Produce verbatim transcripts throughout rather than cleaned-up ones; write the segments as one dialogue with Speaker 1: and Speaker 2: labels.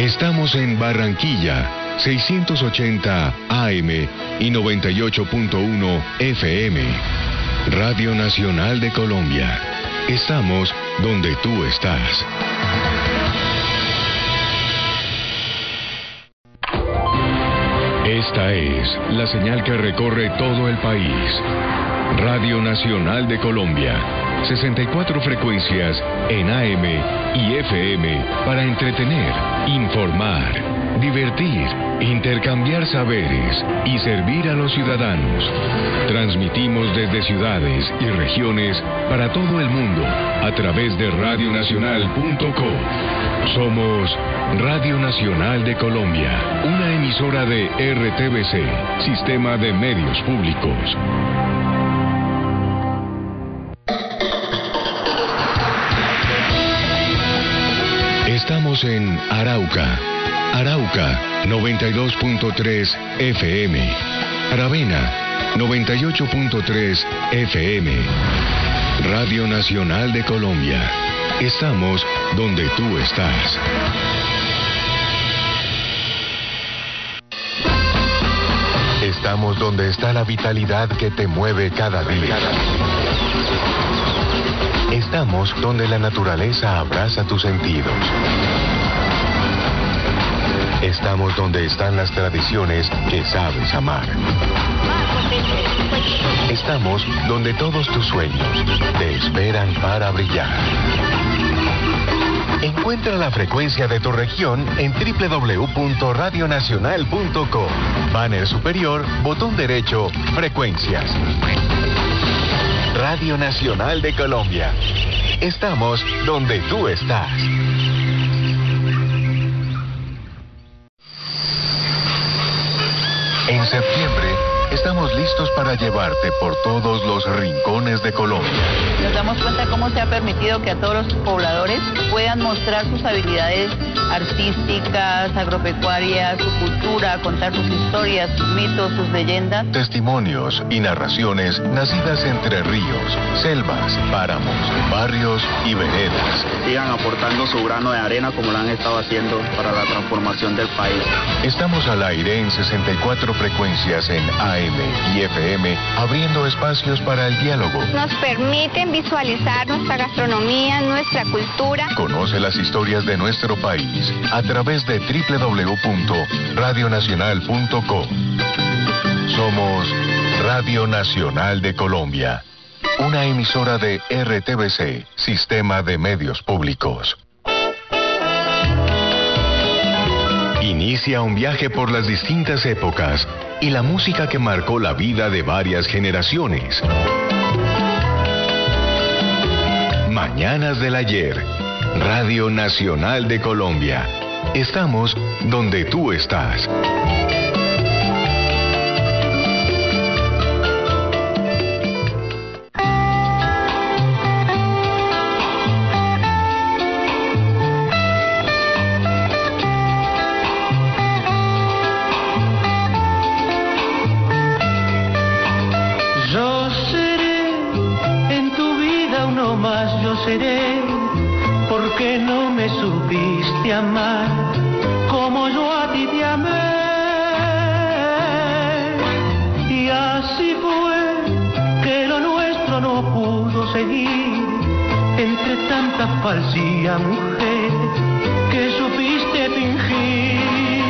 Speaker 1: Estamos en Barranquilla, seiscientos ochenta A M y noventa y ocho punto uno F M. Radio Nacional de Colombia. Estamos donde tú estás. Esta es la señal que recorre todo el país. Radio Nacional de Colombia. sesenta y cuatro frecuencias en A M y F M para entretener, informar, divertir, intercambiar saberes y servir a los ciudadanos. Transmitimos desde ciudades y regiones para todo el mundo a través de radio nacional punto co. Somos Radio Nacional de Colombia, una emisora de R T V C, Sistema de Medios Públicos. Estamos en Arauca, Arauca noventa y dos punto tres F M, Aravena noventa y ocho punto tres F M. Radio Nacional de Colombia. Estamos donde tú estás. Estamos donde está la vitalidad que te mueve cada día. Estamos donde la naturaleza abraza tus sentidos. Estamos donde están las tradiciones que sabes amar. Estamos donde todos tus sueños te esperan para brillar. Encuentra la frecuencia de tu región en doble u doble u doble u punto radio nacional punto co. Banner superior, botón derecho, frecuencias. Radio Nacional de Colombia. Estamos donde tú estás. En septiembre, estamos listos para llevarte por todos los rincones de Colombia.
Speaker 2: Nos damos cuenta cómo se ha permitido que a todos los pobladores puedan mostrar sus habilidades artísticas, agropecuarias, su cultura, contar sus historias, sus mitos, sus leyendas.
Speaker 1: Testimonios y narraciones nacidas entre ríos, selvas, páramos, barrios y veredas.
Speaker 3: Sigan aportando su grano de arena como lo han estado haciendo para la transformación del país.
Speaker 1: Estamos al aire en sesenta y cuatro frecuencias en A M y F M, abriendo espacios para el diálogo.
Speaker 4: Nos permiten visualizar nuestra gastronomía, nuestra cultura.
Speaker 1: Conoce las historias de nuestro país a través de doble u doble u doble u punto radio nacional punto co. Somos Radio Nacional de Colombia, una emisora de R T V C, Sistema de Medios Públicos. Inicia un viaje por las distintas épocas y la música que marcó la vida de varias generaciones. Mañanas del Ayer, Radio Nacional de Colombia. Estamos donde tú estás.
Speaker 5: Porque no me supiste amar como yo a ti te amé. Y así fue que lo nuestro no pudo seguir entre tanta falsía, mujer, que supiste fingir.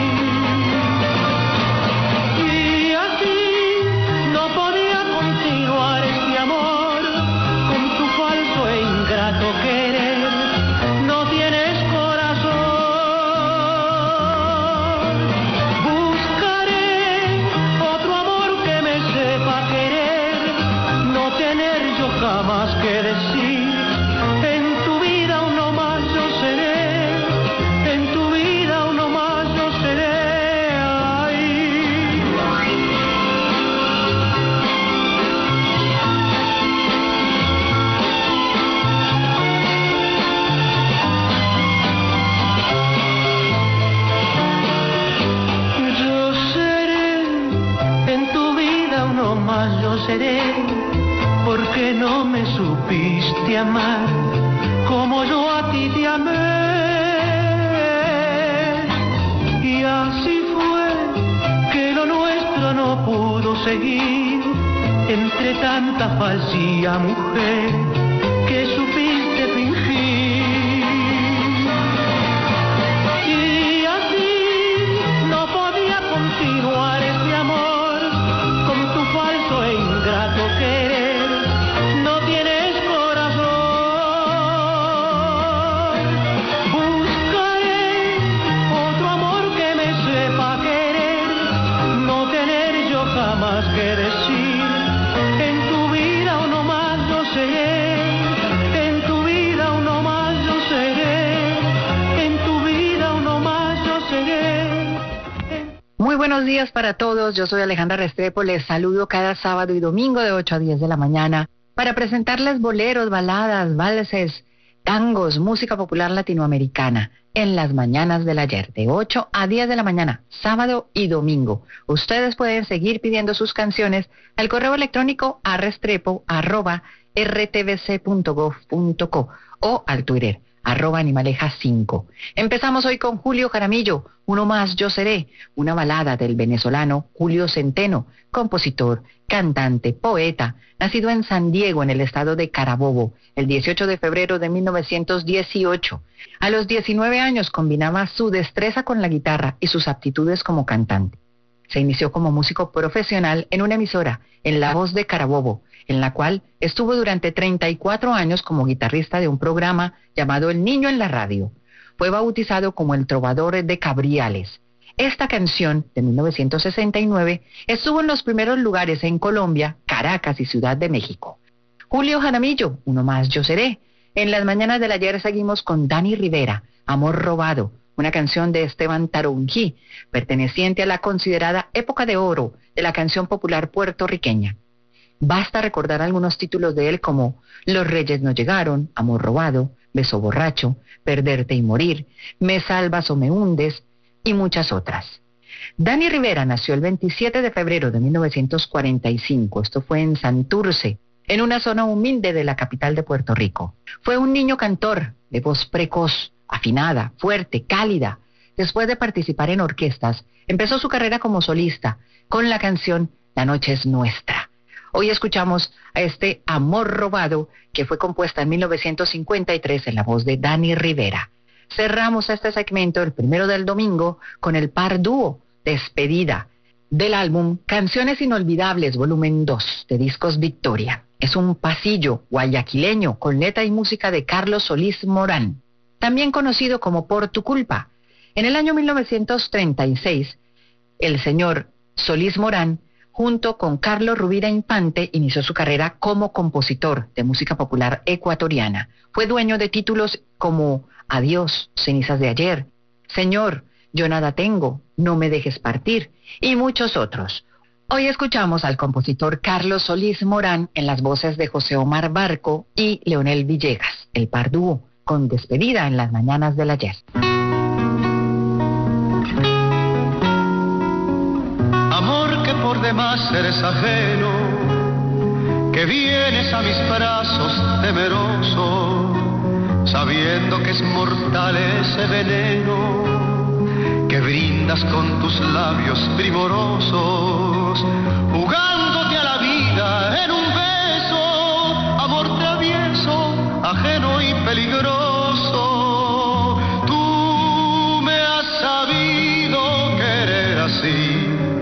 Speaker 5: Y así no podía continuar este amor con tu falso e ingrato querer. Más que decir, en tu vida uno más yo seré, en tu vida uno más yo seré. Ay. Yo seré, en tu vida uno más yo seré. Porque no me supiste amar como yo a ti te amé. seguir entre tanta falsía, mujer, que supiste fingir. Y así no podía continuar este amor con tu falso e ingrato querer. No tienes corazón. Buscaré otro amor que me sepa querer, no tener yo jamás que decir. En tu vida uno más yo seré, en tu vida uno más yo seré, en tu vida uno más yo seré.
Speaker 6: Muy buenos días para todos, yo soy Alejandra Restrepo, les saludo cada sábado y domingo de ocho a diez de la mañana para presentarles boleros, baladas, valses, tangos, música popular latinoamericana en las mañanas del ayer, de ocho a diez de la mañana, sábado y domingo. Ustedes pueden seguir pidiendo sus canciones al correo electrónico a restrepo arroba r t v c punto gov punto co o al Twitter arroba animaleja cinco. Empezamos hoy con Julio Jaramillo, Uno más yo seré, una balada del venezolano Julio Centeno, compositor, cantante, poeta, nacido en San Diego, en el estado de Carabobo, el dieciocho de febrero de mil novecientos dieciocho. A los diecinueve años combinaba su destreza con la guitarra y sus aptitudes como cantante. Se inició como músico profesional en una emisora, en La Voz de Carabobo, en la cual estuvo durante treinta y cuatro años como guitarrista de un programa llamado El Niño en la Radio. Fue bautizado como el Trovador de Cabriales. Esta canción, de mil novecientos sesenta y nueve, estuvo en los primeros lugares en Colombia, Caracas y Ciudad de México. Julio Jaramillo, Uno más yo seré. En las mañanas del ayer seguimos con Dani Rivera, Amor robado, una canción de Esteban Tarungí, perteneciente a la considerada época de oro de la canción popular puertorriqueña. Basta recordar algunos títulos de él como Los Reyes no llegaron, Amor robado, Beso borracho, Perderte y morir, Me salvas o me hundes y muchas otras. Dani Rivera nació el veintisiete de febrero de mil novecientos cuarenta y cinco, esto fue en Santurce, en una zona humilde de la capital de Puerto Rico. Fue un niño cantor, de voz precoz, afinada, fuerte, cálida. Después de participar en orquestas, empezó su carrera como solista con la canción La noche es nuestra. Hoy escuchamos a este Amor robado, que fue compuesta en mil novecientos cincuenta y tres en la voz de Dani Rivera. Cerramos este segmento, el primero del domingo, con el par dúo, Despedida, del álbum Canciones Inolvidables, volumen dos, de Discos Victoria. Es un pasillo guayaquileño con letra y música de Carlos Solís Morán, también conocido como Por tu culpa. En el año mil novecientos treinta y seis, el señor Solís Morán, junto con Carlos Rubira Infante, inició su carrera como compositor de música popular ecuatoriana. Fue dueño de títulos como Adiós, Cenizas de ayer, Señor, Yo nada tengo, No me dejes partir y muchos otros. Hoy escuchamos al compositor Carlos Solís Morán en las voces de José Omar Barco y Leonel Villegas, el par dúo, con Despedida en las mañanas del ayer.
Speaker 5: Amor que por demás eres ajeno, que vienes a mis brazos temeroso, sabiendo que es mortal ese veneno que brindas con tus labios primorosos, jugándote a la vida en un beso, amor travieso, ajeno y peligroso. Tú me has sabido querer así,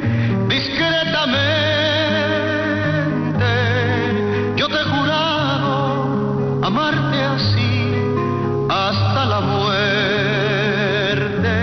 Speaker 5: discretamente. Yo te he jurado amarte así hasta la muerte.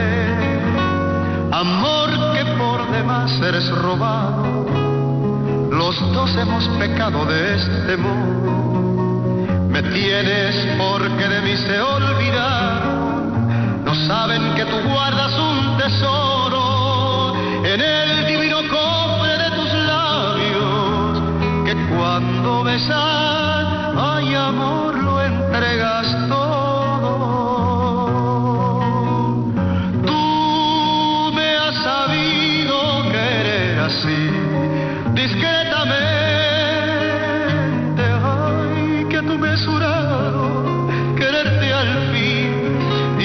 Speaker 5: Amor que por demás eres robado, los dos hemos pecado de este modo. Me tienes porque de mí se olvidaron, no saben que tú guardas un tesoro en el divino cofre de tus labios, que cuando besas, ay amor, lo entregas todo. Tú me has sabido querer así, discretamente. Ay, que tú me has jurado quererte al fin,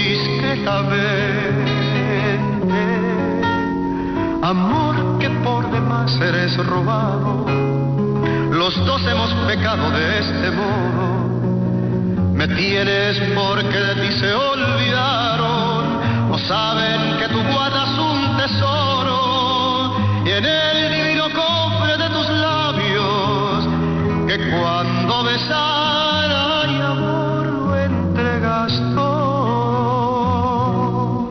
Speaker 5: discretamente. Amor que por demás seres robados, los dos hemos pecado de este modo. Me tienes porque de ti se olvidaron, no saben que tú guardas un tesoro y en el divino cofre de tus labios, que cuando besar ay amor lo entregas todo.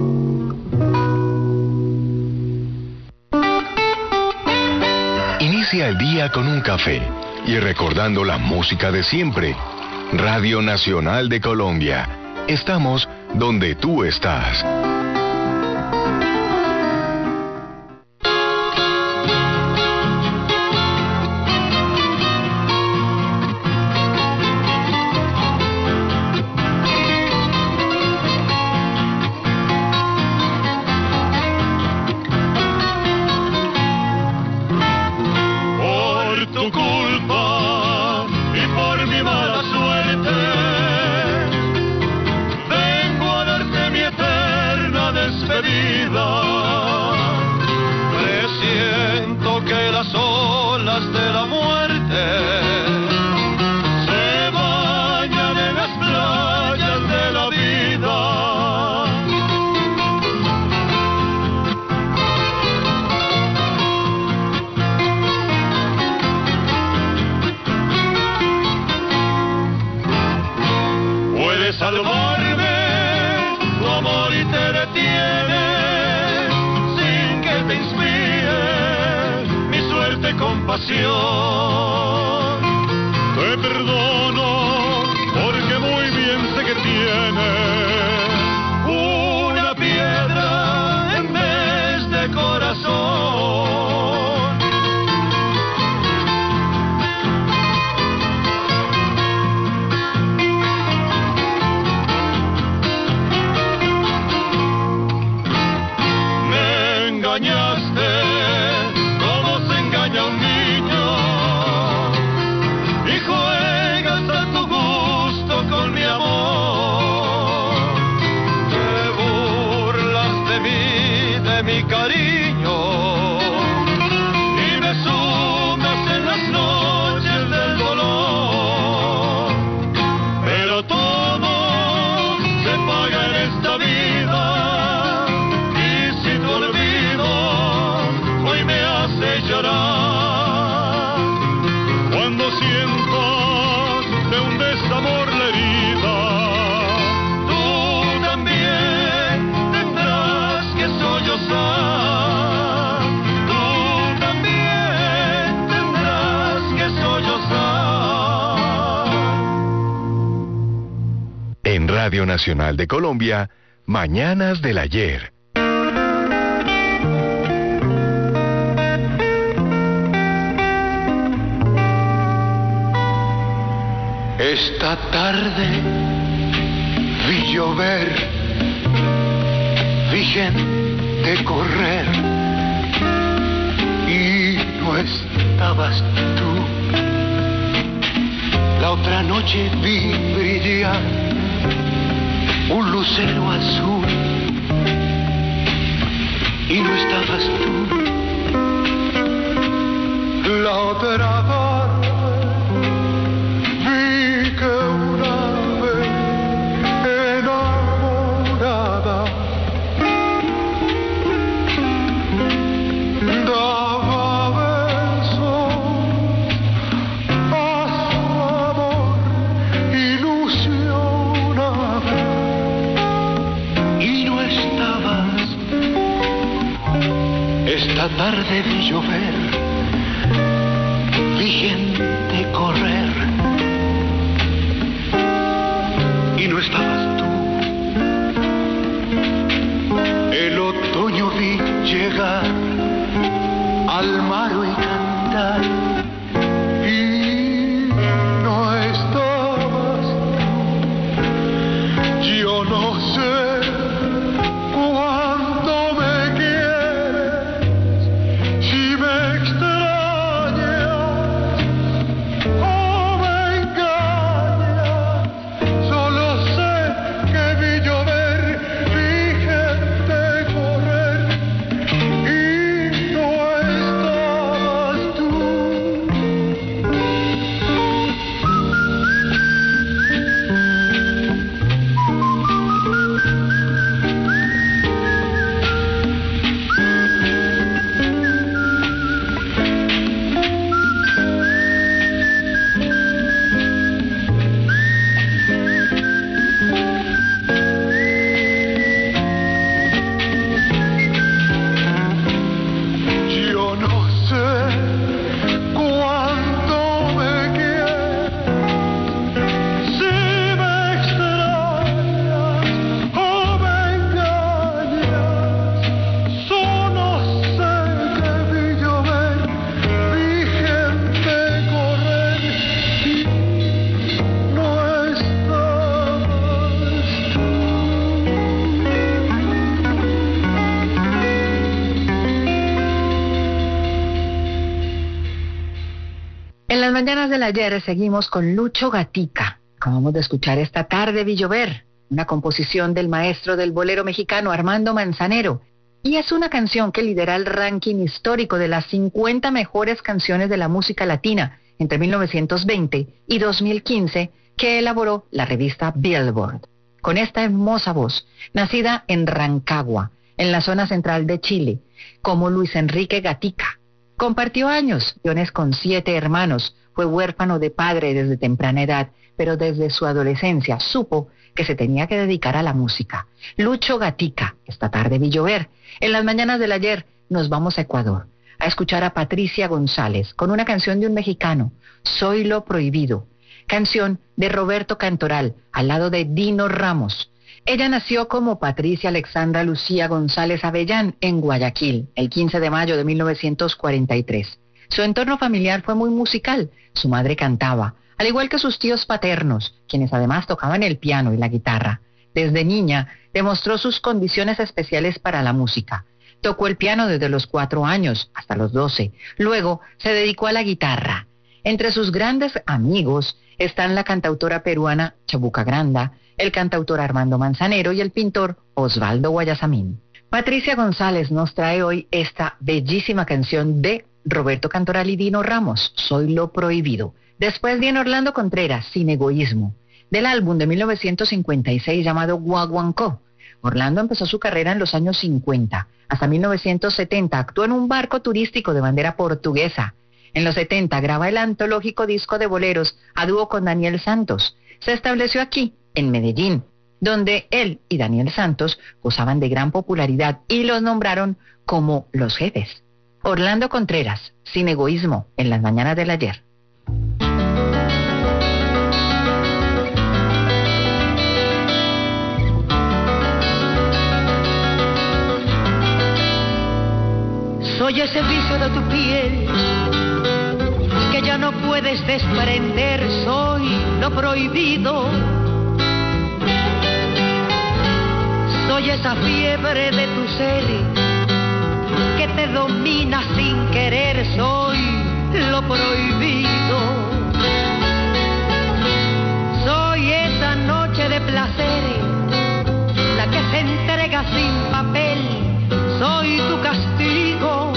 Speaker 1: Inicia el día con un café y recordando la música de siempre. Radio Nacional de Colombia. Estamos donde tú estás. Radio Nacional de Colombia, Mañanas del Ayer.
Speaker 5: Esta tarde vi llover, vi gente correr y no estabas tú. La otra noche vi brillar un lucero azul y no estabas tú. La otra tarde vi que una ave enamorada daba besos a su amor ilusionado. Esta tarde vi llover, vi gente correr y no estabas tú. El otoño vi llegar al mar y cantar y no estabas tú. Yo no sé cuánto me quieres, si me extrañas o me engañas. Solo sé que vi llover, vi gente correr y no estabas.
Speaker 6: las mañanas del ayer seguimos con Lucho Gatica. Acabamos de escuchar Esta tarde vi llover, una composición del maestro del bolero mexicano Armando Manzanero. Y es una canción que lidera el ranking histórico de las cincuenta mejores canciones de la música latina entre mil novecientos veinte y dos mil quince que elaboró la revista Billboard. Con esta hermosa voz, nacida en Rancagua, en la zona central de Chile, como Luis Enrique Gatica. Compartió años, guiones con siete hermanos, fue huérfano de padre desde temprana edad, pero desde su adolescencia supo que se tenía que dedicar a la música. Lucho Gatica, Esta tarde vi llover. En las mañanas del ayer nos vamos a Ecuador, a escuchar a Patricia González con una canción de un mexicano, Soy lo prohibido, canción de Roberto Cantoral, al lado de Dino Ramos. Ella nació como Patricia Alexandra Lucía González Avellán en Guayaquil, el quince de mayo de mil novecientos cuarenta y tres. Su entorno familiar fue muy musical, su madre cantaba, al igual que sus tíos paternos, quienes además tocaban el piano y la guitarra. Desde niña demostró sus condiciones especiales para la música. Tocó el piano desde los cuatro años hasta los doce. Luego se dedicó a la guitarra. Entre sus grandes amigos están la cantautora peruana Chabuca Granda, el cantautor Armando Manzanero y el pintor Osvaldo Guayasamín. Patricia González nos trae hoy esta bellísima canción de Roberto Cantoral y Dino Ramos, Soy lo prohibido. Después viene Orlando Contreras, Sin egoísmo, del álbum de mil novecientos cincuenta y seis llamado Guaguancó. Orlando empezó su carrera en los años cincuenta. Hasta mil novecientos setenta actuó en un barco turístico de bandera portuguesa. En los setenta graba el antológico disco de boleros a dúo con Daniel Santos. Se estableció aquí, en Medellín, donde él y Daniel Santos gozaban de gran popularidad y los nombraron como los jefes. Orlando Contreras, Sin egoísmo, en las mañanas del ayer.
Speaker 7: Soy ese vicio de tu piel que ya no puedes desprender, soy lo prohibido. Soy esa fiebre de tu ser que te domina sin querer, soy lo prohibido. Soy esa noche de placer, la que se entrega sin papel, soy tu castigo.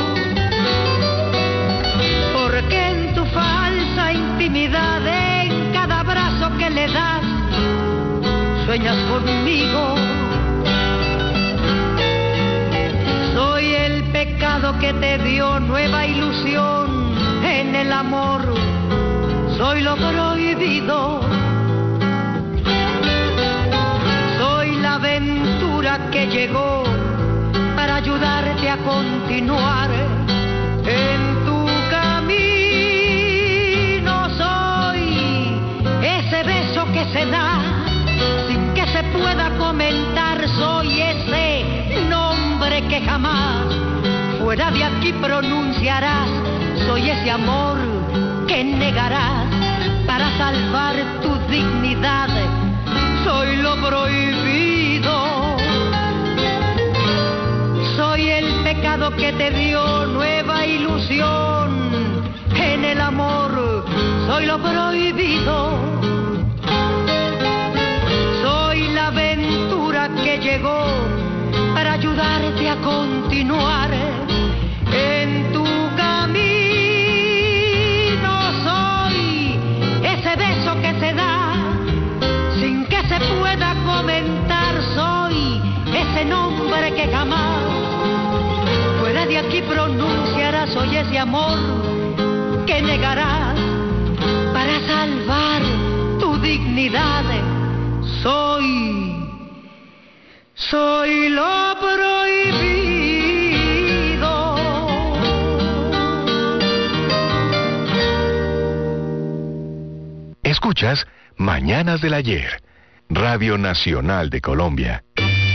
Speaker 7: Porque en tu falsa intimidad, en cada abrazo que le das, sueñas conmigo. Soy el pecado que te dio nueva ilusión en el amor, soy lo prohibido. Soy la aventura que llegó para ayudarte a continuar en tu camino. Soy ese beso que se da sin que se pueda comentar, soy ese nombre que jamás fuera de aquí pronunciarás, soy ese amor que negarás para salvar tu dignidad, soy lo prohibido. Soy el pecado que te dio nueva ilusión en el amor, soy lo prohibido. Soy la aventura que llegó para ayudarte a continuar en tu camino. Soy ese beso que se da sin que se pueda comentar, soy ese nombre que jamás fuera de aquí pronunciarás, soy ese amor que negarás para salvar tu dignidad, soy, soy lo prohibido.
Speaker 1: Escuchas Mañanas del Ayer, Radio Nacional de Colombia.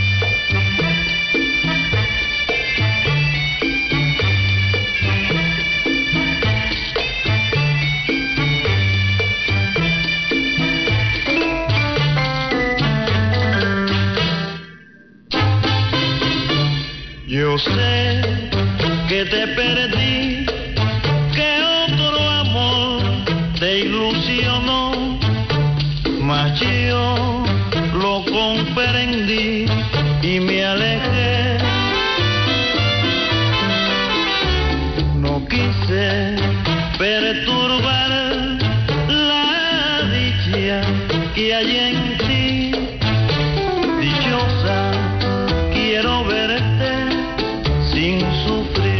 Speaker 8: Yo sé que te perdí, que otro amor mas yo lo comprendí y me alejé. No quise perturbar la dicha que hay en ti, dichosa, quiero verte sin sufrir.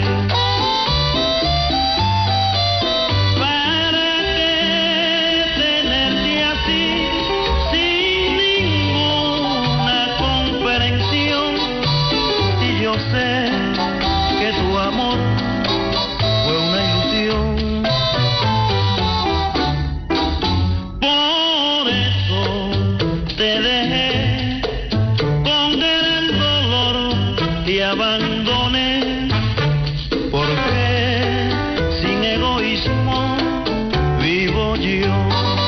Speaker 8: ¿Para qué tenerte así, sin ninguna comprensión? Si yo sé que tu amor fue una ilusión. Por eso te dejé con gran dolor y abandoné, porque sin egoísmo vivo yo.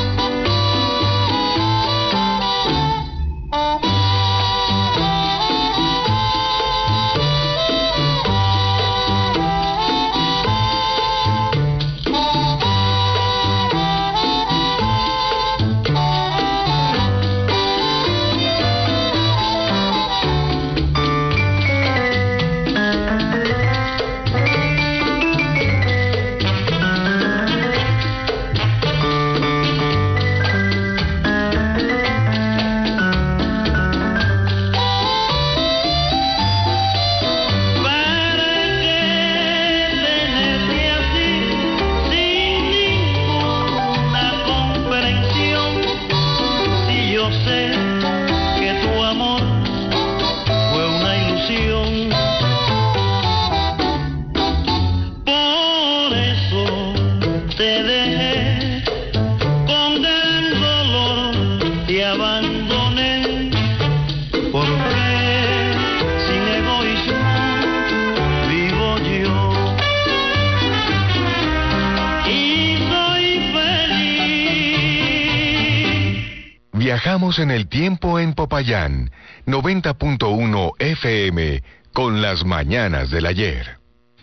Speaker 1: Viajamos en el tiempo en Popayán, noventa punto uno F M, con las mañanas del ayer.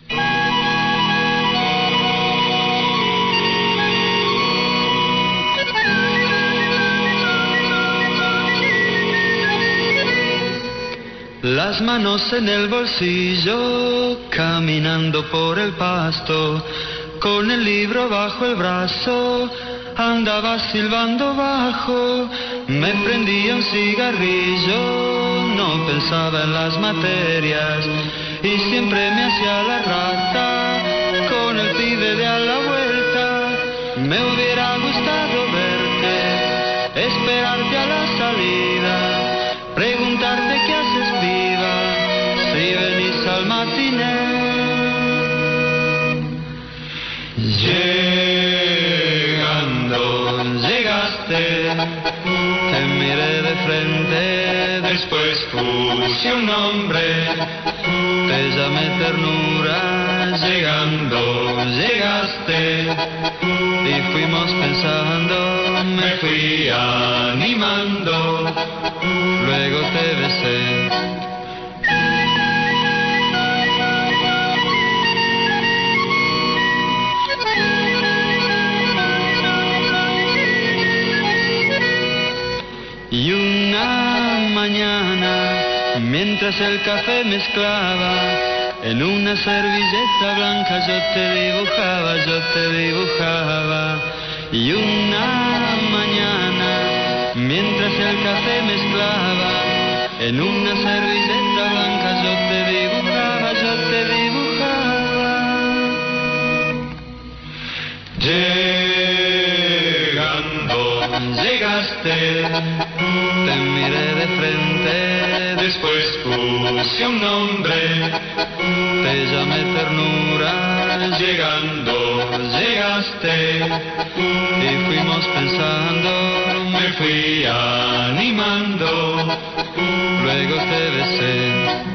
Speaker 9: Las manos en el bolsillo, caminando por el pasto, con el libro bajo el brazo, andaba silbando bajo, me prendía un cigarrillo, no pensaba en las materias, y siempre me hacía la rata, con el pibe de a la vuelta. Me hubiera gustado verte, esperarte a la salida, preguntarte qué haces piba, si venís al matiné. Llegando, llegaste, te miré de frente, después puse un nombre, te llamé ternura. Llegando, llegaste, y fuimos pensando, me fui animando, luego te besé. Y una mañana, mientras el café mezclaba, en una servilleta blanca yo te dibujaba, yo te dibujaba. Y una mañana, mientras el café mezclaba, en una servilleta blanca yo te dibujaba, yo te dibujaba. Llegando, llegaste, te miré de frente, después puse un nombre, te llamé ternura. Llegando, llegaste, y fuimos pensando, me fui animando, luego te besé.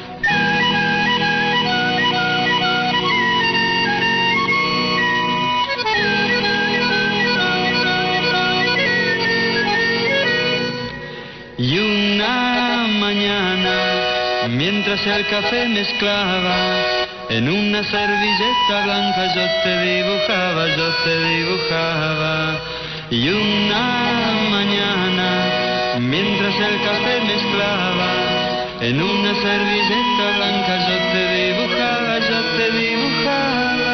Speaker 9: Y una mañana, mientras el café mezclaba, en una servilleta blanca yo te dibujaba, yo te dibujaba. Y una mañana, mientras el café mezclaba, en una servilleta blanca yo te dibujaba, yo te dibujaba.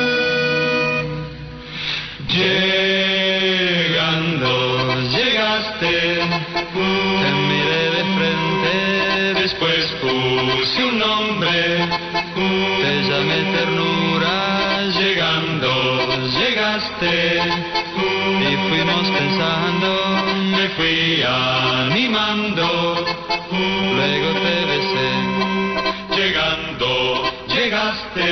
Speaker 9: Llegando, llegaste, te miré de frente, después puse un nombre, te llamé ternura. Llegando, llegaste, y fuimos pensando, me fui animando, luego te besé. Llegando, llegaste,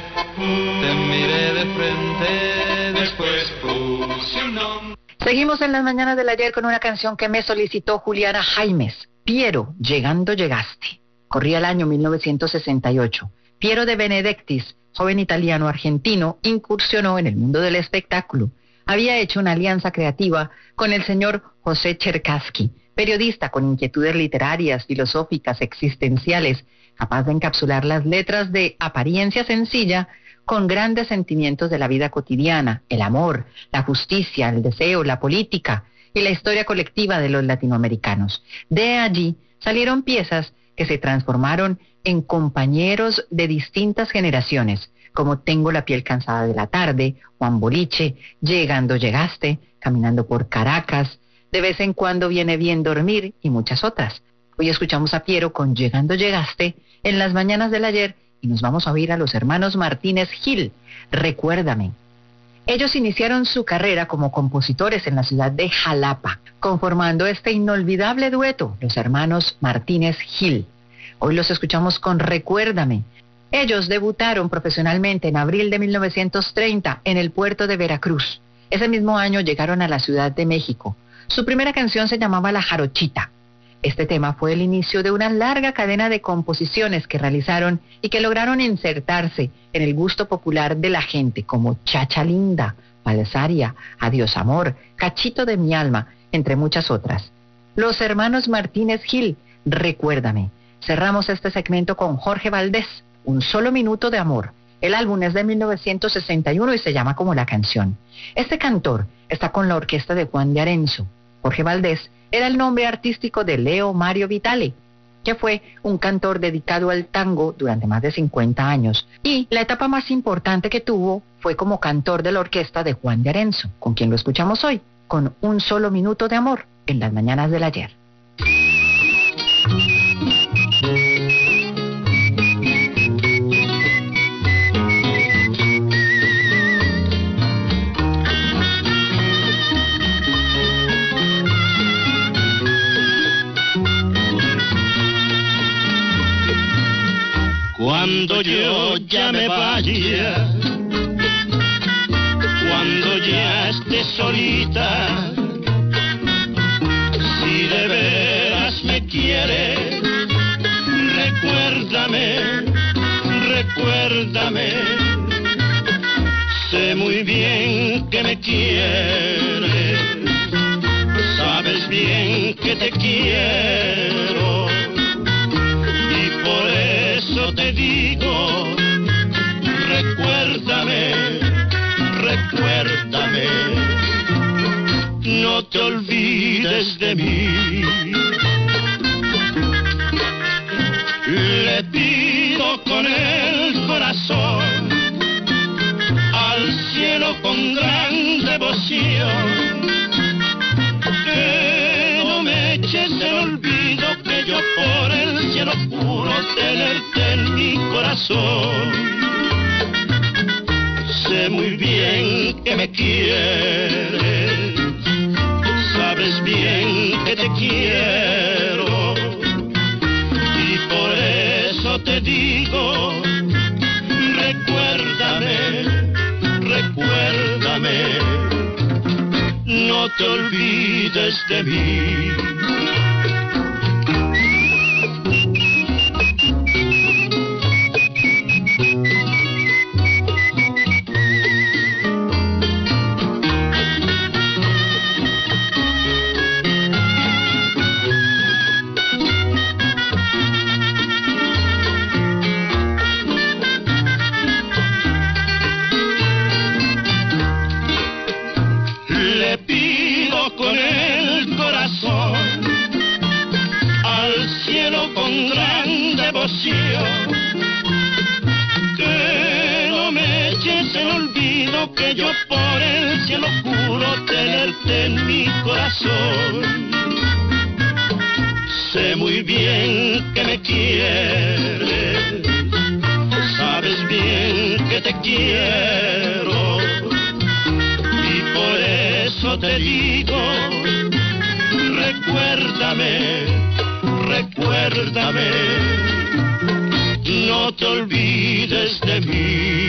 Speaker 9: te miré de frente, después puse un nombre.
Speaker 6: Seguimos en las mañanas del ayer con una canción que me solicitó Juliana Jaimes, Piero, Llegando Llegaste. Corría el año mil novecientos sesenta y ocho. Piero de Benedictis, joven italiano argentino, incursionó en el mundo del espectáculo. Había hecho una alianza creativa con el señor José Cherkassky, periodista con inquietudes literarias, filosóficas, existenciales, capaz de encapsular las letras de apariencia sencilla con grandes sentimientos de la vida cotidiana, el amor, la justicia, el deseo, la política y la historia colectiva de los latinoamericanos. De allí salieron piezas que se transformaron en compañeros de distintas generaciones, como Tengo la piel cansada de la tarde, Juan Boliche, Llegando Llegaste, Caminando por Caracas, De vez en cuando viene bien dormir y muchas otras. Hoy escuchamos a Piero con Llegando Llegaste en las mañanas del ayer y nos vamos a oír a los hermanos Martínez Gil, Recuérdame. Ellos iniciaron su carrera como compositores en la ciudad de Jalapa, conformando este inolvidable dueto, los hermanos Martínez Gil. Hoy los escuchamos con Recuérdame. Ellos debutaron profesionalmente en abril de mil novecientos treinta en el puerto de Veracruz. Ese mismo año llegaron a la Ciudad de México. Su primera canción se llamaba La Jarochita. Este tema fue el inicio de una larga cadena de composiciones que realizaron y que lograron insertarse en el gusto popular de la gente, como Chacha Linda, Falsaria, Adiós Amor, Cachito de mi alma, entre muchas otras. Los hermanos Martínez Gil, Recuérdame. Cerramos este segmento con Jorge Valdés, Un solo minuto de amor. El álbum es de mil novecientos sesenta y uno y se llama como la canción. Este cantor está con la orquesta de Juan de Arenzo. Jorge Valdés era el nombre artístico de Leo Mario Vitale, que fue un cantor dedicado al tango durante más de cincuenta años. Y la etapa más importante que tuvo fue como cantor de la orquesta de Juan de Arenzo, con quien lo escuchamos hoy, con Un solo minuto de amor, en las mañanas del ayer.
Speaker 8: Cuando yo ya me vaya, cuando ya esté solita, si de veras me quieres, recuérdame, recuérdame. Sé muy bien que me quieres, sabes bien que te quiero. Por eso te digo, recuérdame, recuérdame, no te olvides de mí. Le pido con el corazón al cielo con gran devoción que no me eches el olvido, que yo por el cielo juro tenerte en mi corazón. Sé muy bien que me quieres, sabes bien que te quiero, y por eso te digo, recuérdame, recuérdame, no te olvides de mí. Le pido con gran devoción. Que no me eches el olvido, que yo por el cielo juro tenerte en mi corazón. Sé muy bien que me quieres, sabes bien que te quiero, y por eso te digo, recuérdame, recuérdame, no te olvides de mí.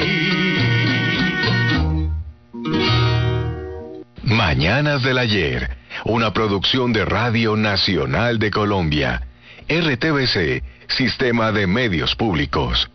Speaker 1: Mañanas del Ayer, una producción de Radio Nacional de Colombia, R T V C, Sistema de Medios Públicos.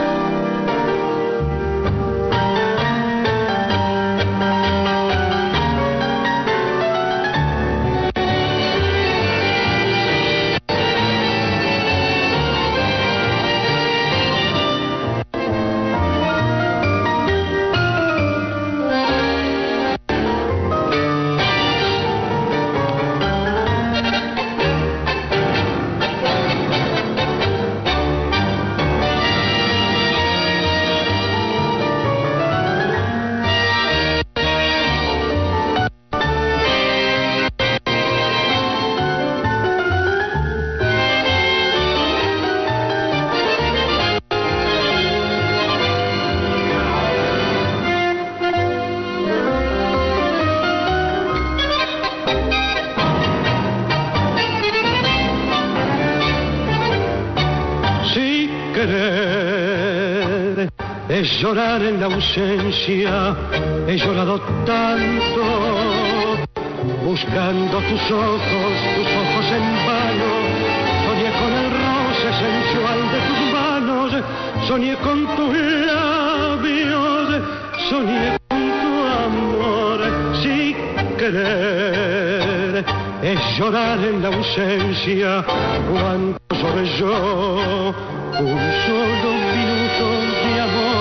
Speaker 10: Llorar en la ausencia, he llorado tanto, buscando tus ojos, tus ojos en vano. Soñé con el roce sensual de tus manos, soñé con tus labios, soñé con tu amor. Sin querer es llorar en la ausencia, cuánto sobre yo, un solo minuto de amor.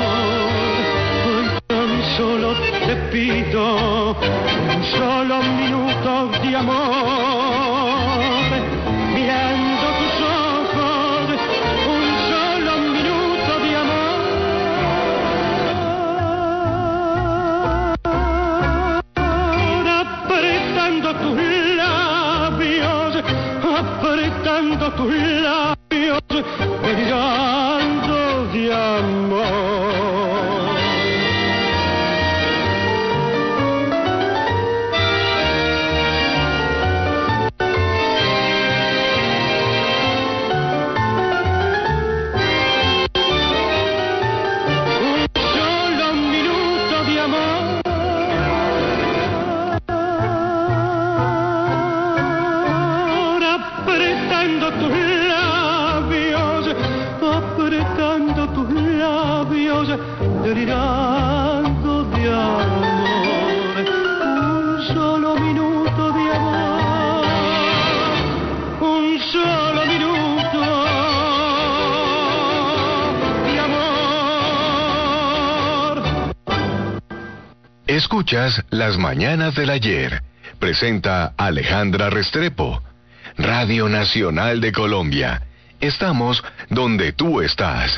Speaker 10: Solo te pido un solo minuto de amor, mirando tus ojos, un solo minuto de amor, apretando tus labios, apretando tus labios, mirando de amor. Delirando de amor, un solo minuto de amor, un solo minuto de amor.
Speaker 1: Escuchas Las Mañanas del Ayer. Presenta Alejandra Restrepo. Radio Nacional de Colombia. Estamos donde tú estás.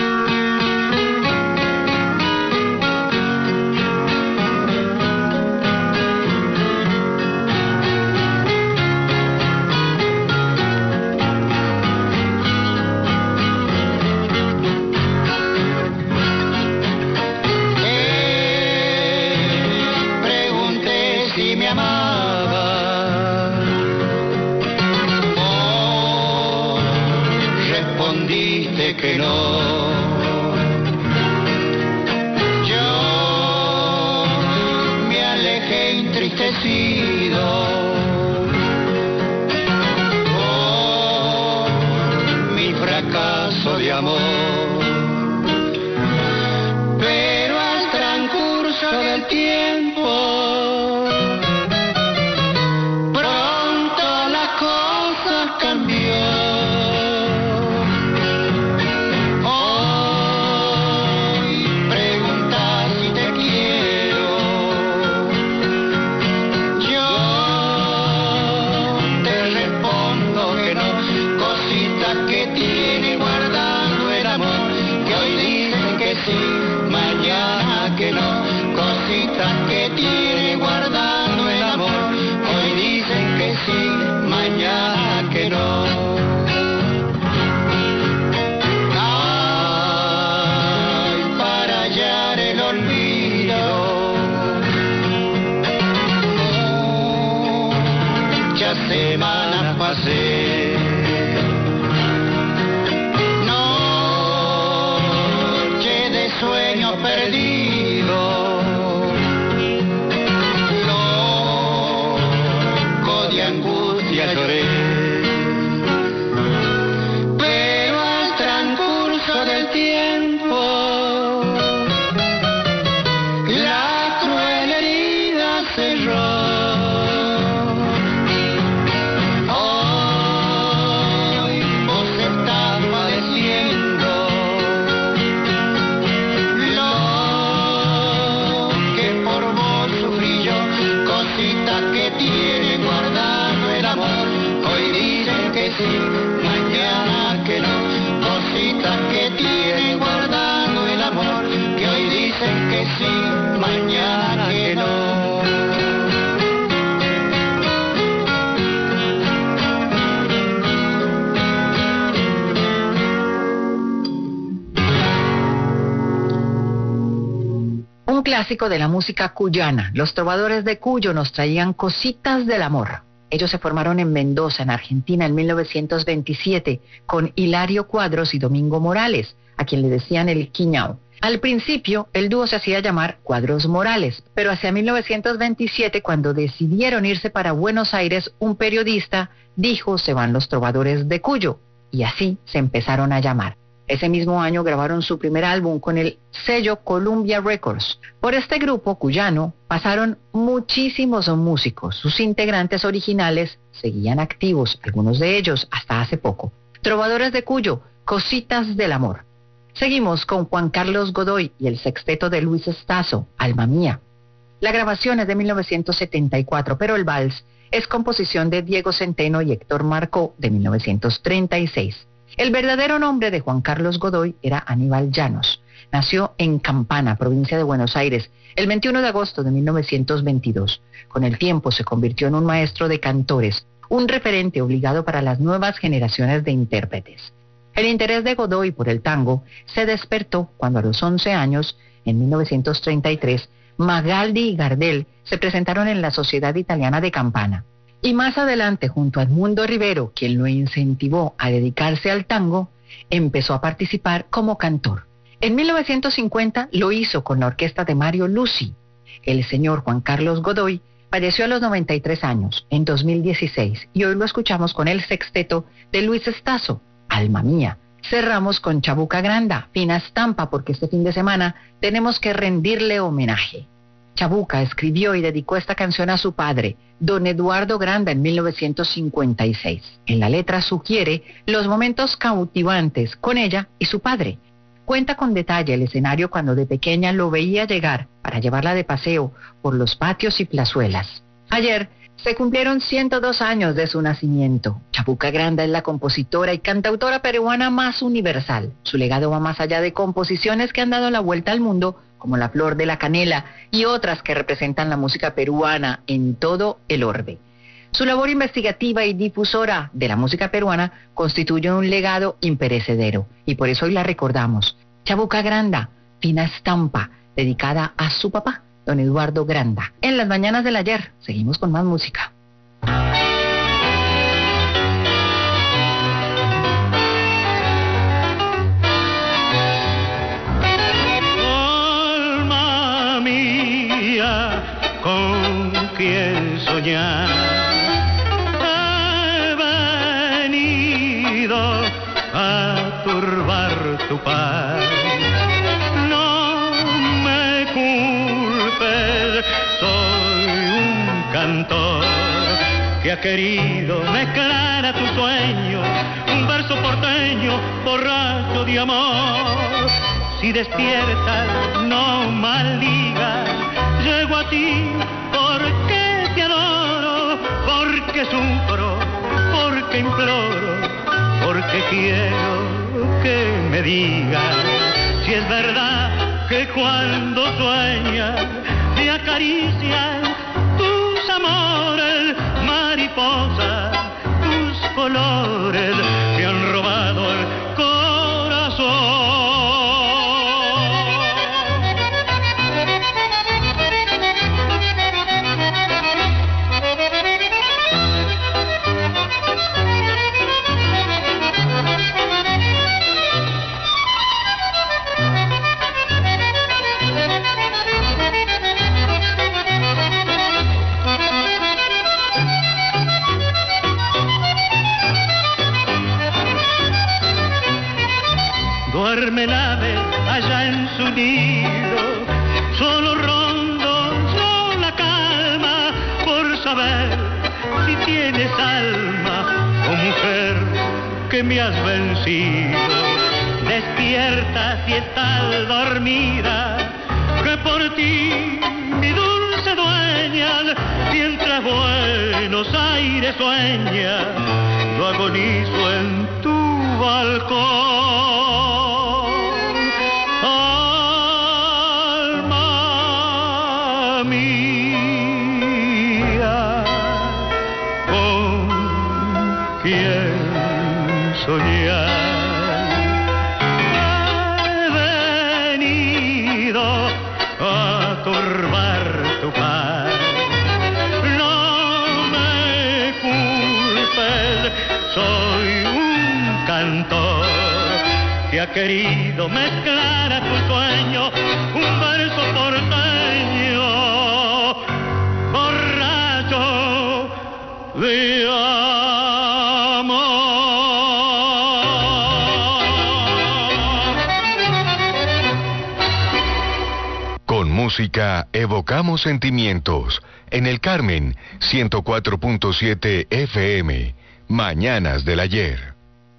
Speaker 8: Que no, yo me alejé entristecido por mi fracaso de amor, pero al transcurso del tiempo pronto la cosa cambió. Cosita
Speaker 5: que no. Ay, para hallar el olvido, muchas semanas pasé. Noche de sueño perdido, loco de angustia lloré. Pero al transcurso del tiempo, la cruel herida cerró. Hoy vos estás padeciendo lo que por vos sufrí yo, cositas que tiene guardado el amor. Hoy dicen que sí, mañana que no, cositas que tiene guardado el amor, que hoy dicen que sí, mañana que no.
Speaker 6: Un clásico de la música cuyana. Los trovadores de Cuyo nos traían Cositas del Amor. Ellos se formaron en Mendoza, en Argentina, en mil novecientos veintisiete, con Hilario Cuadros y Domingo Morales, a quien le decían el Quiñao. Al principio, el dúo se hacía llamar Cuadros Morales, pero hacia mil novecientos veintisiete, cuando decidieron irse para Buenos Aires, un periodista dijo: se van los trovadores de Cuyo, y así se empezaron a llamar. Ese mismo año grabaron su primer álbum con el sello Columbia Records. Por este grupo cuyano pasaron muchísimos músicos. Sus integrantes originales seguían activos, algunos de ellos hasta hace poco. Trovadores de Cuyo, Cositas del Amor. Seguimos con Juan Carlos Godoy y el sexteto de Luis Estazo, Alma Mía. La grabación es de mil novecientos setenta y cuatro, pero el vals es composición de Diego Centeno y Héctor Marcó de mil novecientos treinta y seis. El verdadero nombre de Juan Carlos Godoy era Aníbal Llanos. Nació en Campana, provincia de Buenos Aires, el veintiuno de agosto de mil novecientos veintidós. Con el tiempo se convirtió en un maestro de cantores, un referente obligado para las nuevas generaciones de intérpretes. El interés de Godoy por el tango se despertó cuando a los once años, en mil novecientos treinta y tres, Magaldi y Gardel se presentaron en la Sociedad Italiana de Campana. Y más adelante, junto a Edmundo Rivero, quien lo incentivó a dedicarse al tango, empezó a participar como cantor. En mil novecientos cincuenta lo hizo con la orquesta de Mario Luzi. El señor Juan Carlos Godoy falleció a los noventa y tres años, en dos mil dieciséis, y hoy lo escuchamos con el sexteto de Luis Estazo, Alma Mía. Cerramos con Chabuca Granda, Fina Estampa, porque este fin de semana tenemos que rendirle homenaje. Chabuca escribió y dedicó esta canción a su padre, don Eduardo Granda, en mil novecientos cincuenta y seis. En la letra sugiere los momentos cautivantes con ella y su padre. Cuenta con detalle el escenario cuando de pequeña lo veía llegar para llevarla de paseo por los patios y plazuelas. Ayer se cumplieron ciento dos años de su nacimiento. Chabuca Granda es la compositora y cantautora peruana más universal. Su legado va más allá de composiciones que han dado la vuelta al mundo, como La Flor de la Canela y otras que representan la música peruana en todo el orbe. Su labor investigativa y difusora de la música peruana constituye un legado imperecedero, y por eso hoy la recordamos. Chabuca Granda, Fina Estampa, dedicada a su papá, don Eduardo Granda. En las mañanas del ayer, seguimos con más música.
Speaker 10: Con quien soñar he venido a turbar tu paz. No me culpes, soy un cantor que ha querido mezclar a tus sueños un verso porteño borracho de amor. Si despiertas, no maldigas, llego a ti porque te adoro, porque sufro, porque imploro, porque quiero que me digas si es verdad que cuando sueñas te acarician tus amores, mariposa, tus colores me han robado el corazón. Duerme el ave allá en su nido, solo rondo yo la calma por saber si tienes alma, oh mujer que me has vencido. Despierta si estás dormida, que por ti mi dulce dueña, mientras Buenos Aires sueña, yo agonizo en tu balcón. Soy un cantor que ha querido mezclar a tu sueño un verso porteño, borracho de amor.
Speaker 1: Con música evocamos sentimientos. En el Carmen, ciento cuatro punto siete F M. Mañanas del ayer.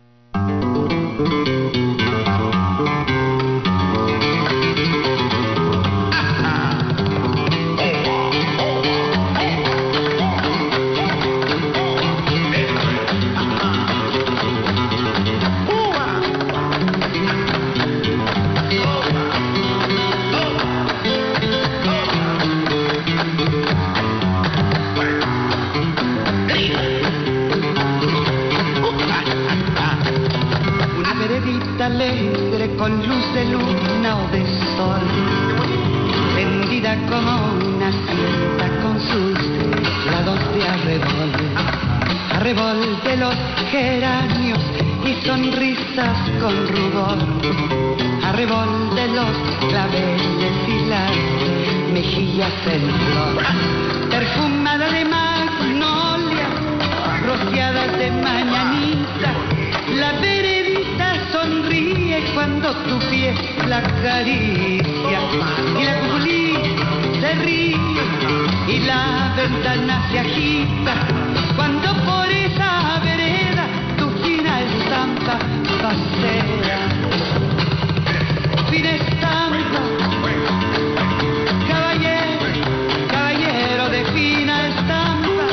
Speaker 7: Alegre con luz de luna o de sol, tendida como una siesta con sus lados de arrebol, arrebol de los geranios y sonrisas con rubor, arrebol de los claveles y las mejillas en flor, perfumada de magnolia, rociadas de mañanita, la veredita sonríe cuando tu pie la acaricia y la cuculí se ríe y la ventana se agita cuando por esa vereda tu fina estampa pasea, fina estampa, caballero, caballero de fina estampa,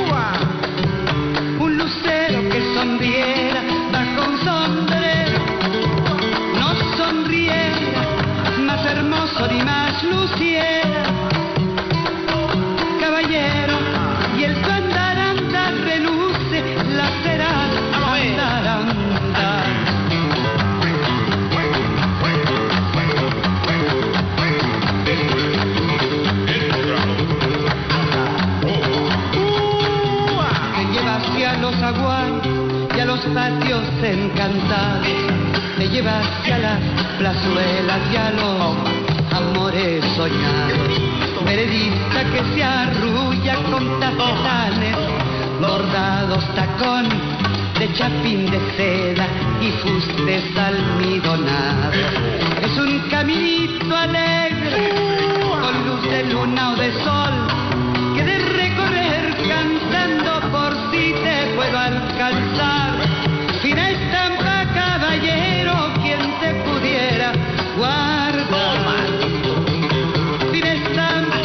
Speaker 7: un lucero que sonriera bajo un sombrero, no sonriera, más hermoso ni más luciera, caballero, y el su andaranda reluce la será andaranda. Que lleva hacia los aguados y a los patios encantados, me lleva hacia las plazuelas y a los amores soñados, veredita que se arrulla con tafetanes, bordados tacón de chapín de seda y fustes almidonados. Es un caminito alegre con luz de luna o de sol, que de recorrer cantando por si te puedo alcanzar. Fina estampa, caballero, quien te pudiera guardar. Fina estampa,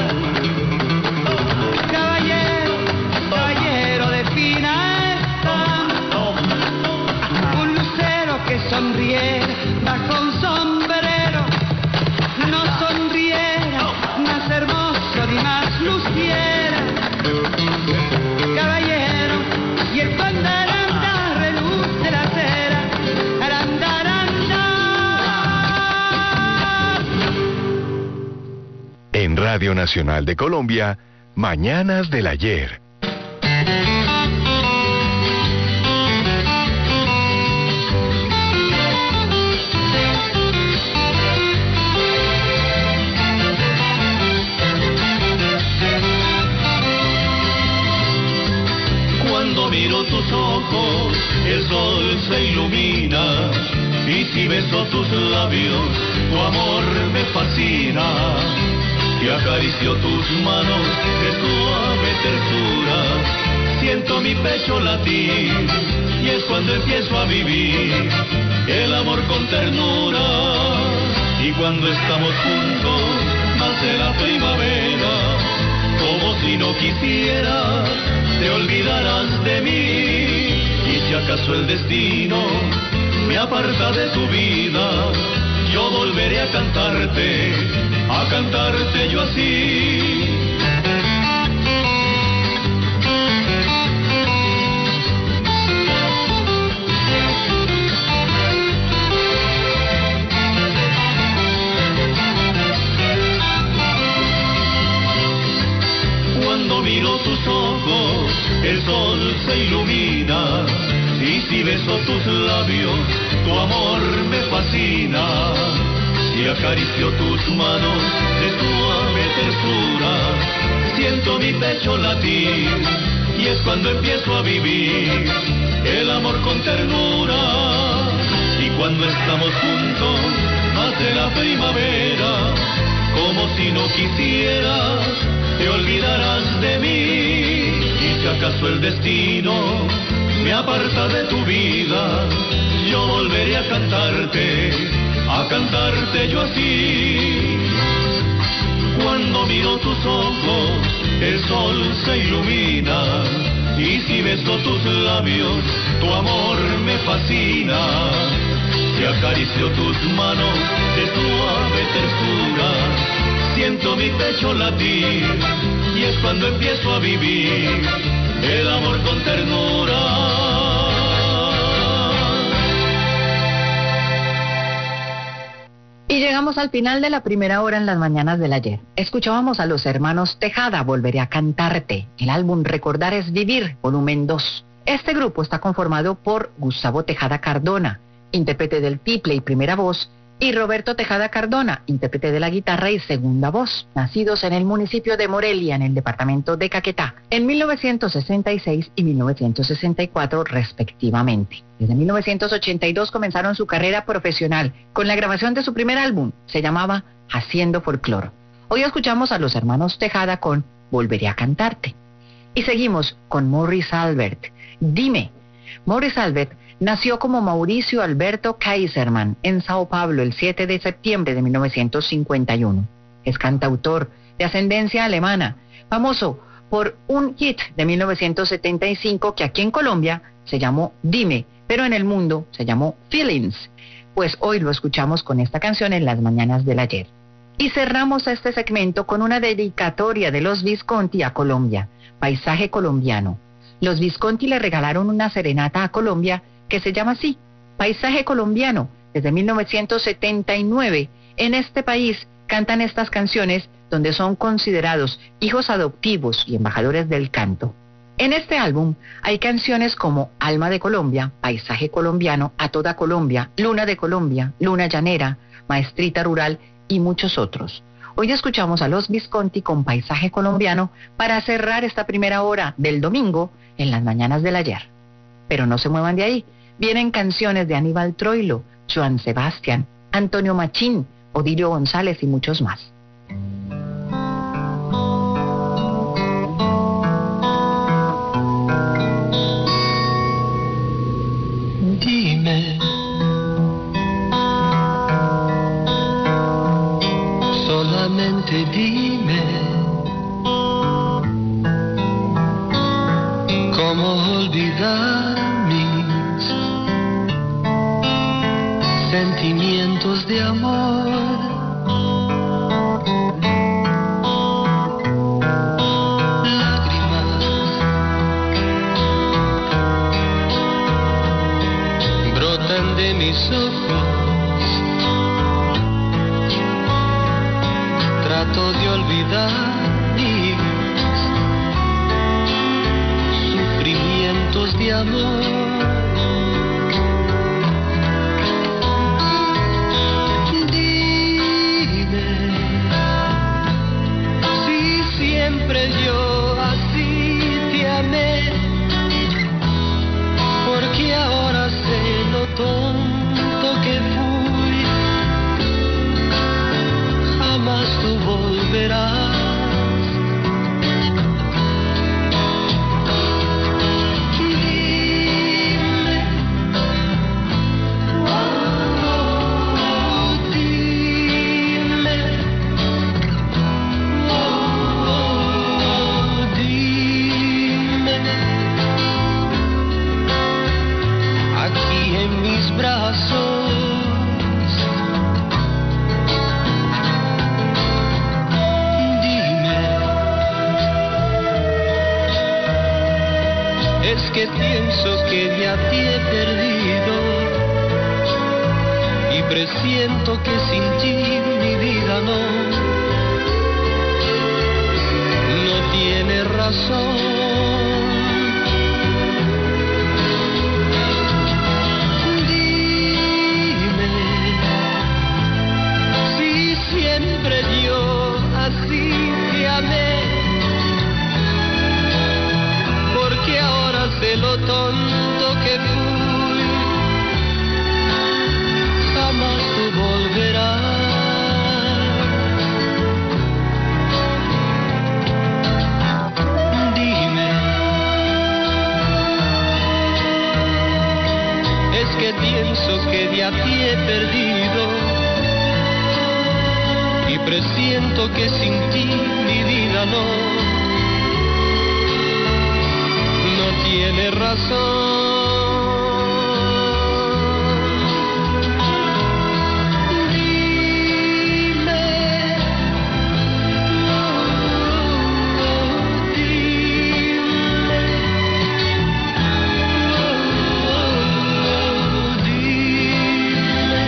Speaker 7: caballero, caballero de fina estampa, un lucero que sonriera bajo un sombrero, no sonriera, más hermoso ni más luciera, caballero, y el pantalón
Speaker 1: Radio Nacional de Colombia, Mañanas del Ayer.
Speaker 8: Cuando miro tus ojos, el sol se ilumina, y si beso tus labios, tu amor me fascina. Y acaricio tus manos de suave tersura, siento mi pecho latir, y es cuando empiezo a vivir el amor con ternura. Y cuando estamos juntos, nace la primavera, como si no quisiera, te olvidarás de mí. Y si acaso el destino me aparta de tu vida, yo volveré a cantarte, a cantarte yo así. Cuando miro tus ojos, el sol se ilumina, y si beso tus labios, tu amor me fascina. Si acaricio tus manos de suave tersura, siento mi pecho latir, y es cuando empiezo a vivir el amor con ternura. Y cuando estamos juntos, nace la primavera, como si no quisieras, te olvidarás de mí. Y si acaso el destino me aparta de tu vida, yo volveré a cantarte, a cantarte yo así. Cuando miro tus ojos, el sol se ilumina, y si beso tus labios, tu amor me fascina. Si acaricio tus manos de suave tersura, siento mi pecho latir, y es cuando empiezo a vivir el amor con ternura.
Speaker 6: Y llegamos al final de la primera hora en las mañanas del ayer. Escuchábamos a los hermanos Tejada, Volveré a cantarte. El álbum Recordar es Vivir, volumen dos. Este grupo está conformado por Gustavo Tejada Cardona, intérprete del tiple y primera voz, y Roberto Tejada Cardona, intérprete de la guitarra y segunda voz, nacidos en el municipio de Morelia, en el departamento de Caquetá, en mil novecientos sesenta y seis y mil novecientos sesenta y cuatro respectivamente. Desde mil novecientos ochenta y dos comenzaron su carrera profesional con la grabación de su primer álbum, se llamaba Haciendo Folclor. Hoy escuchamos a los hermanos Tejada con Volveré a cantarte. Y seguimos con Maurice Albert, Dime. Maurice Albert nació como Mauricio Alberto Kaiserman en Sao Paulo el siete de septiembre de mil novecientos cincuenta y uno. Es cantautor de ascendencia alemana, famoso por un hit de mil novecientos setenta y cinco que aquí en Colombia se llamó Dime, pero en el mundo se llamó Feelings. Pues hoy lo escuchamos con esta canción en las mañanas del ayer. Y cerramos este segmento con una dedicatoria de los Visconti a Colombia, Paisaje colombiano. Los Visconti le regalaron una serenata a Colombia que se llama así, Paisaje colombiano. Desde mil novecientos setenta y nueve, en este país cantan estas canciones donde son considerados hijos adoptivos y embajadores del canto. En este álbum hay canciones como Alma de Colombia, Paisaje colombiano, A toda Colombia, Luna de Colombia, Luna llanera, Maestrita rural y muchos otros. Hoy escuchamos a los Visconti con Paisaje colombiano para cerrar esta primera hora del domingo en las mañanas del ayer. Pero no se muevan de ahí. Vienen canciones de Aníbal Troilo, Joan Sebastián, Antonio Machín, Odilio González y muchos más.
Speaker 9: Dime, solamente dime, cómo olvidar mis sentimientos de amor. Lágrimas brotan de mis ojos, trato de olvidar mis sufrimientos de amor. Yo así te amé, porque ahora sé lo tonto que fui. Jamás tú volverás. Que pienso que ya te he perdido y presiento que sin ti mi vida no, no tiene razón. Dime si siempre yo así te amé, porque ahora de lo tonto que fui, jamás tú volverás. Dime, es que pienso que ya te he perdido y presiento que sin ti mi vida no tiene razón. Dime, oh, dime, oh, dime,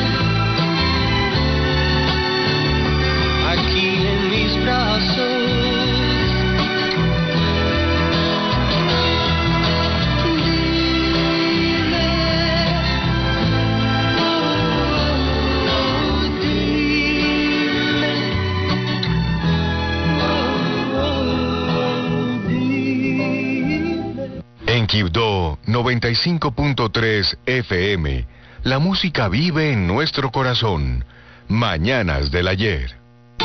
Speaker 9: aquí en mis brazos.
Speaker 1: Quibdó noventa y cinco punto tres F M. La música vive en nuestro corazón. Mañanas del ayer.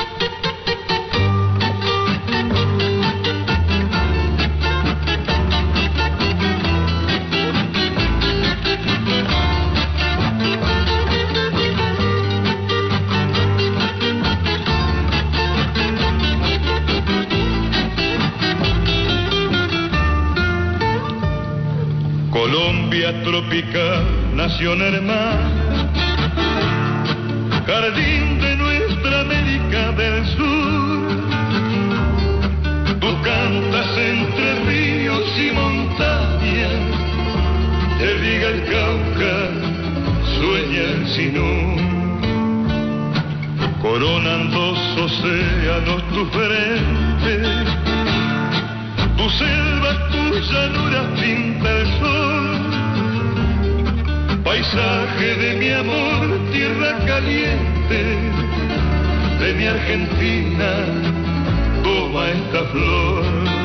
Speaker 8: Colombia tropical, nación hermana, jardín de nuestra América del Sur. Tú cantas entre ríos y montañas, te riega el Cauca, sueña el Sinú. Coronan dos océanos tu frente, tu selva, tu llanura pinta el sol. Paisaje de mi amor, tierra caliente, de mi Argentina, toma esta flor.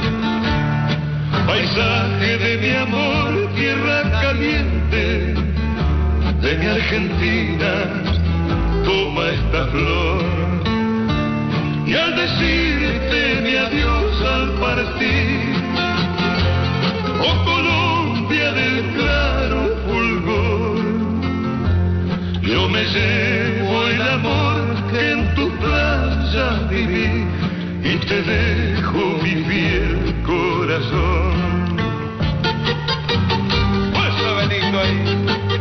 Speaker 8: Paisaje de mi amor, tierra caliente, de mi Argentina, toma esta flor. Y al decirte mi adiós al partir, oh Colombia del claro fulgor, yo me llevo el amor que en tu playa viví y te dejo mi fiel corazón. Fuerza, Benito, ahí.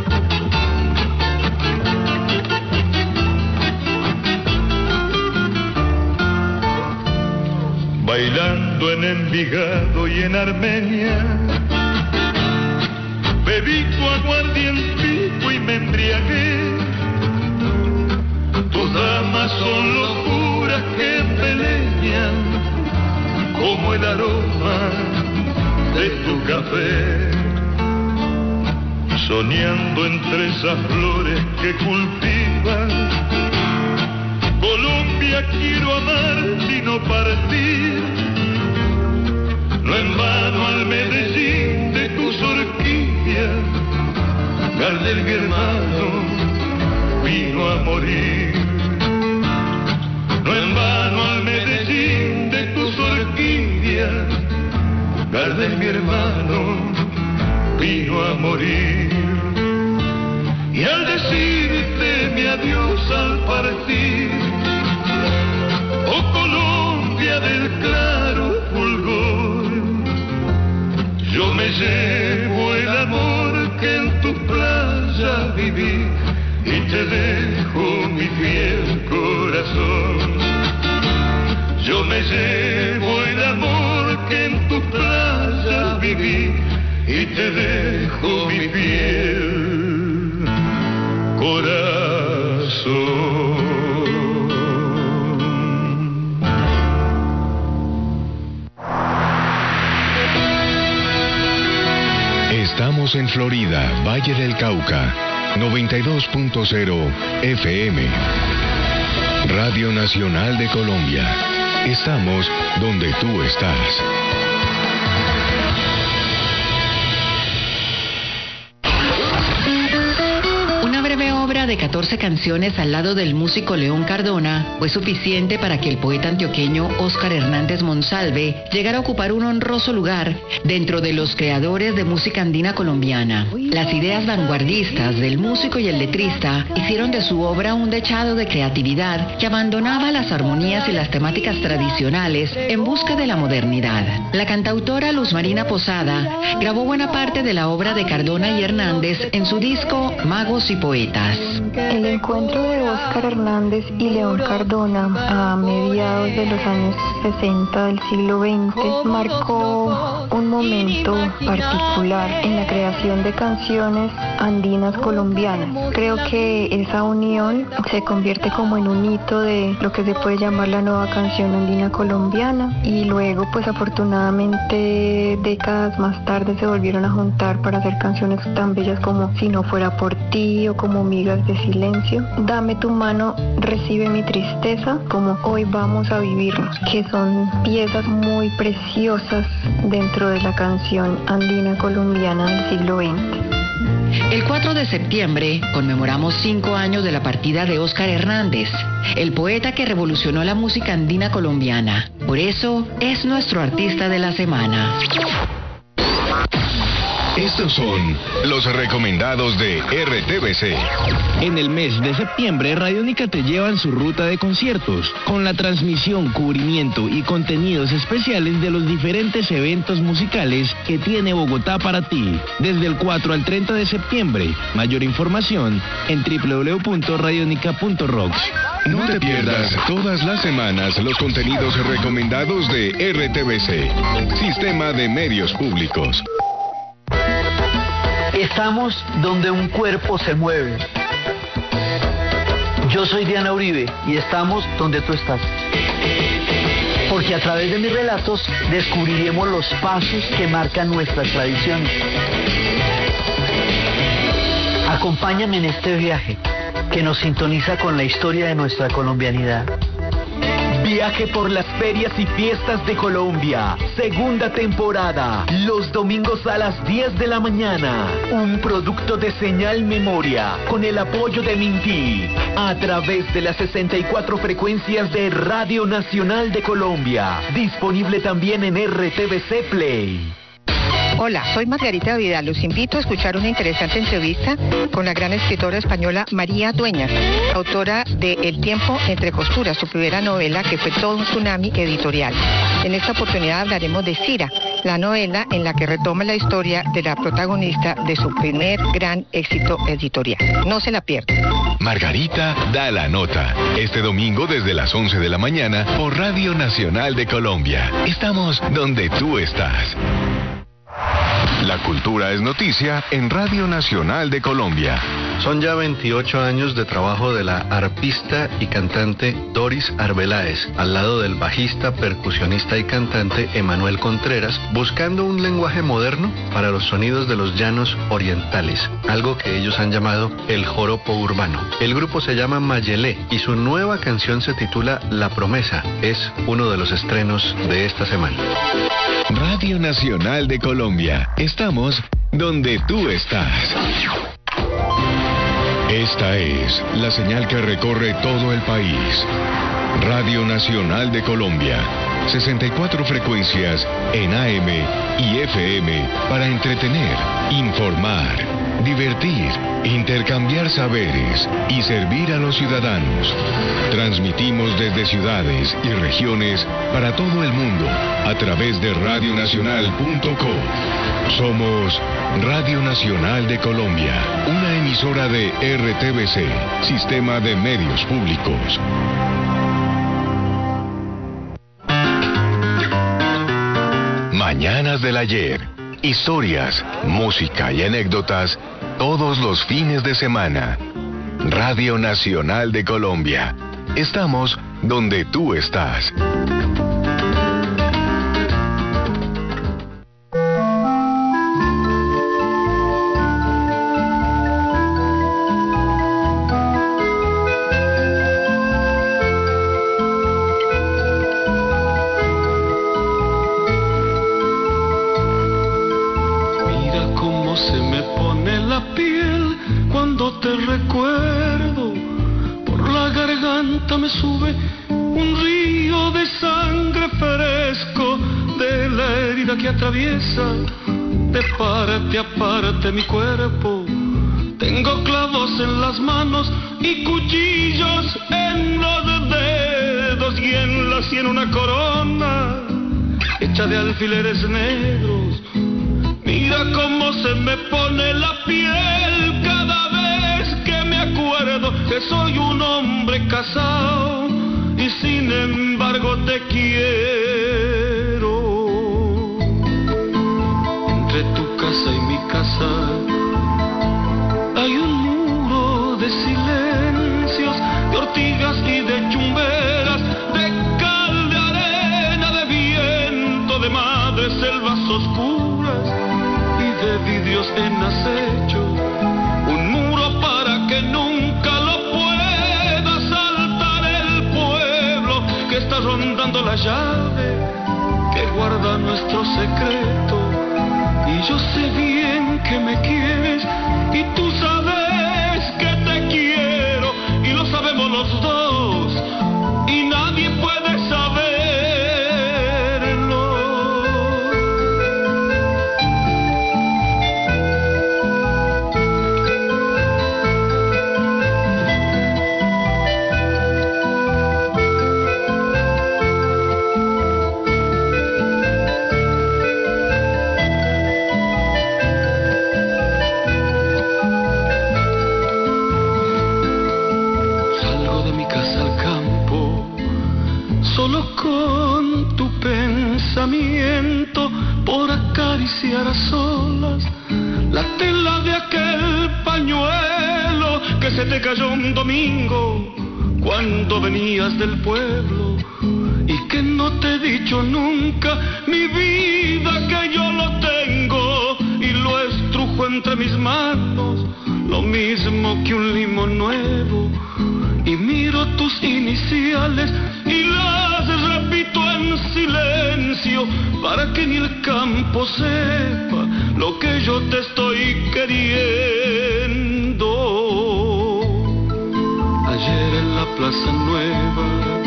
Speaker 8: Bailando en Envigado y en Armenia, bebí tu aguardientico y me embriagué. Tus llamas son locuras que pelean como el aroma de tu café. Soñando entre esas flores que cultivas, Colombia quiero amar sino partir. No en vano al Medellín de tus orquídeas, Gardel mi hermano vino a morir. No en vano al Medellín de tus orquídeas, Gardel mi hermano vino a morir. Y al decirte mi adiós al partir, oh Colombia del claro fulgor, yo me llevo el amor que en tu playa viví y te dejo mi fiel corazón. Yo me llevo el amor que en tu playa viví y te dejo mi fiel corazón.
Speaker 1: Estamos en Florida, Valle del Cauca, noventa y dos punto cero F M. Radio Nacional de Colombia. Estamos donde tú estás.
Speaker 6: De catorce canciones al lado del músico León Cardona fue suficiente para que el poeta antioqueño Óscar Hernández Monsalve llegara a ocupar un honroso lugar dentro de los creadores de música andina colombiana. Las ideas vanguardistas del músico y el letrista hicieron de su obra un dechado de creatividad que abandonaba las armonías y las temáticas tradicionales en busca de la modernidad. La cantautora Luz Marina Posada grabó buena parte de la obra de Cardona y Hernández en su disco Magos y Poetas.
Speaker 11: El encuentro de Óscar Hernández y León Cardona a mediados de los años sesenta del siglo veinte marcó un momento particular en la creación de canciones andinas colombianas. Creo que esa unión se convierte como en un hito de lo que se puede llamar la nueva canción andina colombiana, y luego pues afortunadamente décadas más tarde se volvieron a juntar para hacer canciones tan bellas como Si no fuera por ti o como Migas de silencio, Dame tu mano, Recibe mi tristeza, como Hoy vamos a vivirnos, que son piezas muy preciosas dentro de la canción andina colombiana del siglo veinte.
Speaker 6: El cuatro de septiembre conmemoramos cinco años de la partida de Óscar Hernández, el poeta que revolucionó la música andina colombiana. Por eso es nuestro artista de la semana.
Speaker 1: Estos son los recomendados de R T V C.
Speaker 12: En el mes de septiembre, Radiónica te lleva en su ruta de conciertos, con la transmisión, cubrimiento y contenidos especiales de los diferentes eventos musicales que tiene Bogotá para ti, desde el cuatro al treinta de septiembre. Mayor información en doble u doble u doble u punto radionica punto rocks.
Speaker 1: No te pierdas todas las semanas los contenidos recomendados de R T V C, Sistema de Medios Públicos.
Speaker 13: Estamos donde un cuerpo se mueve. Yo soy Diana Uribe y estamos donde tú estás. Porque a través de mis relatos descubriremos los pasos que marcan nuestras tradiciones. Acompáñame en este viaje que nos sintoniza con la historia de nuestra colombianidad.
Speaker 14: Viaje por las ferias y fiestas de Colombia, segunda temporada, los domingos a las diez de la mañana. Un producto de Señal Memoria, con el apoyo de Minty, a través de las sesenta y cuatro frecuencias de Radio Nacional de Colombia. Disponible también en R T V C Play.
Speaker 15: Hola, soy Margarita Vidal. Los invito a escuchar una interesante entrevista con la gran escritora española María Dueñas, autora de El tiempo entre costuras, su primera novela que fue todo un tsunami editorial. En esta oportunidad hablaremos de Cira, la novela en la que retoma la historia de la protagonista de su primer gran éxito editorial. No se la pierdan.
Speaker 1: Margarita da la nota. Este domingo desde las once de la mañana por Radio Nacional de Colombia. Estamos donde tú estás. La cultura es noticia en Radio Nacional de Colombia.
Speaker 16: Son ya veintiocho años de trabajo de la arpista y cantante Doris Arbeláez, al lado del bajista, percusionista y cantante Emanuel Contreras, buscando un lenguaje moderno para los sonidos de los llanos orientales, algo que ellos han llamado el joropo urbano. El grupo se llama Mayelé y su nueva canción se titula La Promesa. Es uno de los estrenos de esta semana.
Speaker 1: Radio Nacional de Colombia. Estamos donde tú estás. Esta es la señal que recorre todo el país. Radio Nacional de Colombia. sesenta y cuatro frecuencias en A M y F M para entretener, informar, divertir, intercambiar saberes y servir a los ciudadanos. Transmitimos desde ciudades y regiones para todo el mundo a través de radio nacional punto co. Somos Radio Nacional de Colombia, una emisora de R T V C, Sistema de Medios Públicos. Mañanas del ayer, historias, música y anécdotas todos los fines de semana. Radio Nacional de Colombia. Estamos donde tú estás.
Speaker 10: Me sube un río de sangre fresco de la herida que atraviesa de parte a parte mi cuerpo. Tengo clavos en las manos y cuchillos en los dedos y en la sien una corona hecha de alfileres negros. Mira cómo se me pone la piel cada vez que me acuerdo que soy un hombre casado y sin embargo te quiero. Entre tu casa y mi casa hay un muro de silencios, de ortigas y de chumberas, de cal, de arena, de viento, de madres selvas oscuras y de vidrios en acecho. Un muro para que nunca lo pueda saltar el pueblo que está rondando la llave que guarda nuestro secreto. Y yo sé bien que me quieres y tú sabes que te quiero y lo sabemos los dos y nadie puede saberlo. Solo con tu pensamiento por acariciar a solas la tela de aquel pañuelo que se te cayó un domingo cuando venías del pueblo y que no te he dicho nunca, mi vida, que yo lo tengo y lo estrujo entre mis manos, lo mismo que un limón nuevo, y miro tus iniciales y las repito en silencio para que ni el campo sepa lo que yo te estoy queriendo. Ayer en la Plaza Nueva,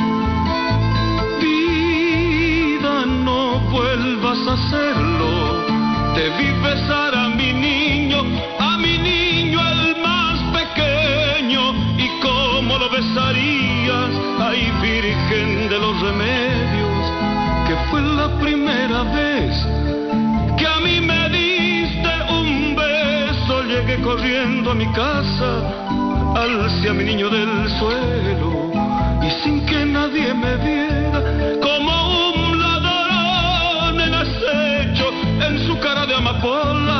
Speaker 10: vida, no vuelvas a hacerlo. Te vi besar a mi niño, a mi niño el más pequeño, y cómo lo besarías, ay Virgen de los Remedios, que fue la primera vez que a mí me diste un beso. Llegué corriendo a mi casa, alcé a mi niño del suelo, y sin que nadie me viera, como un ladrón en acecho, en su cara de amapola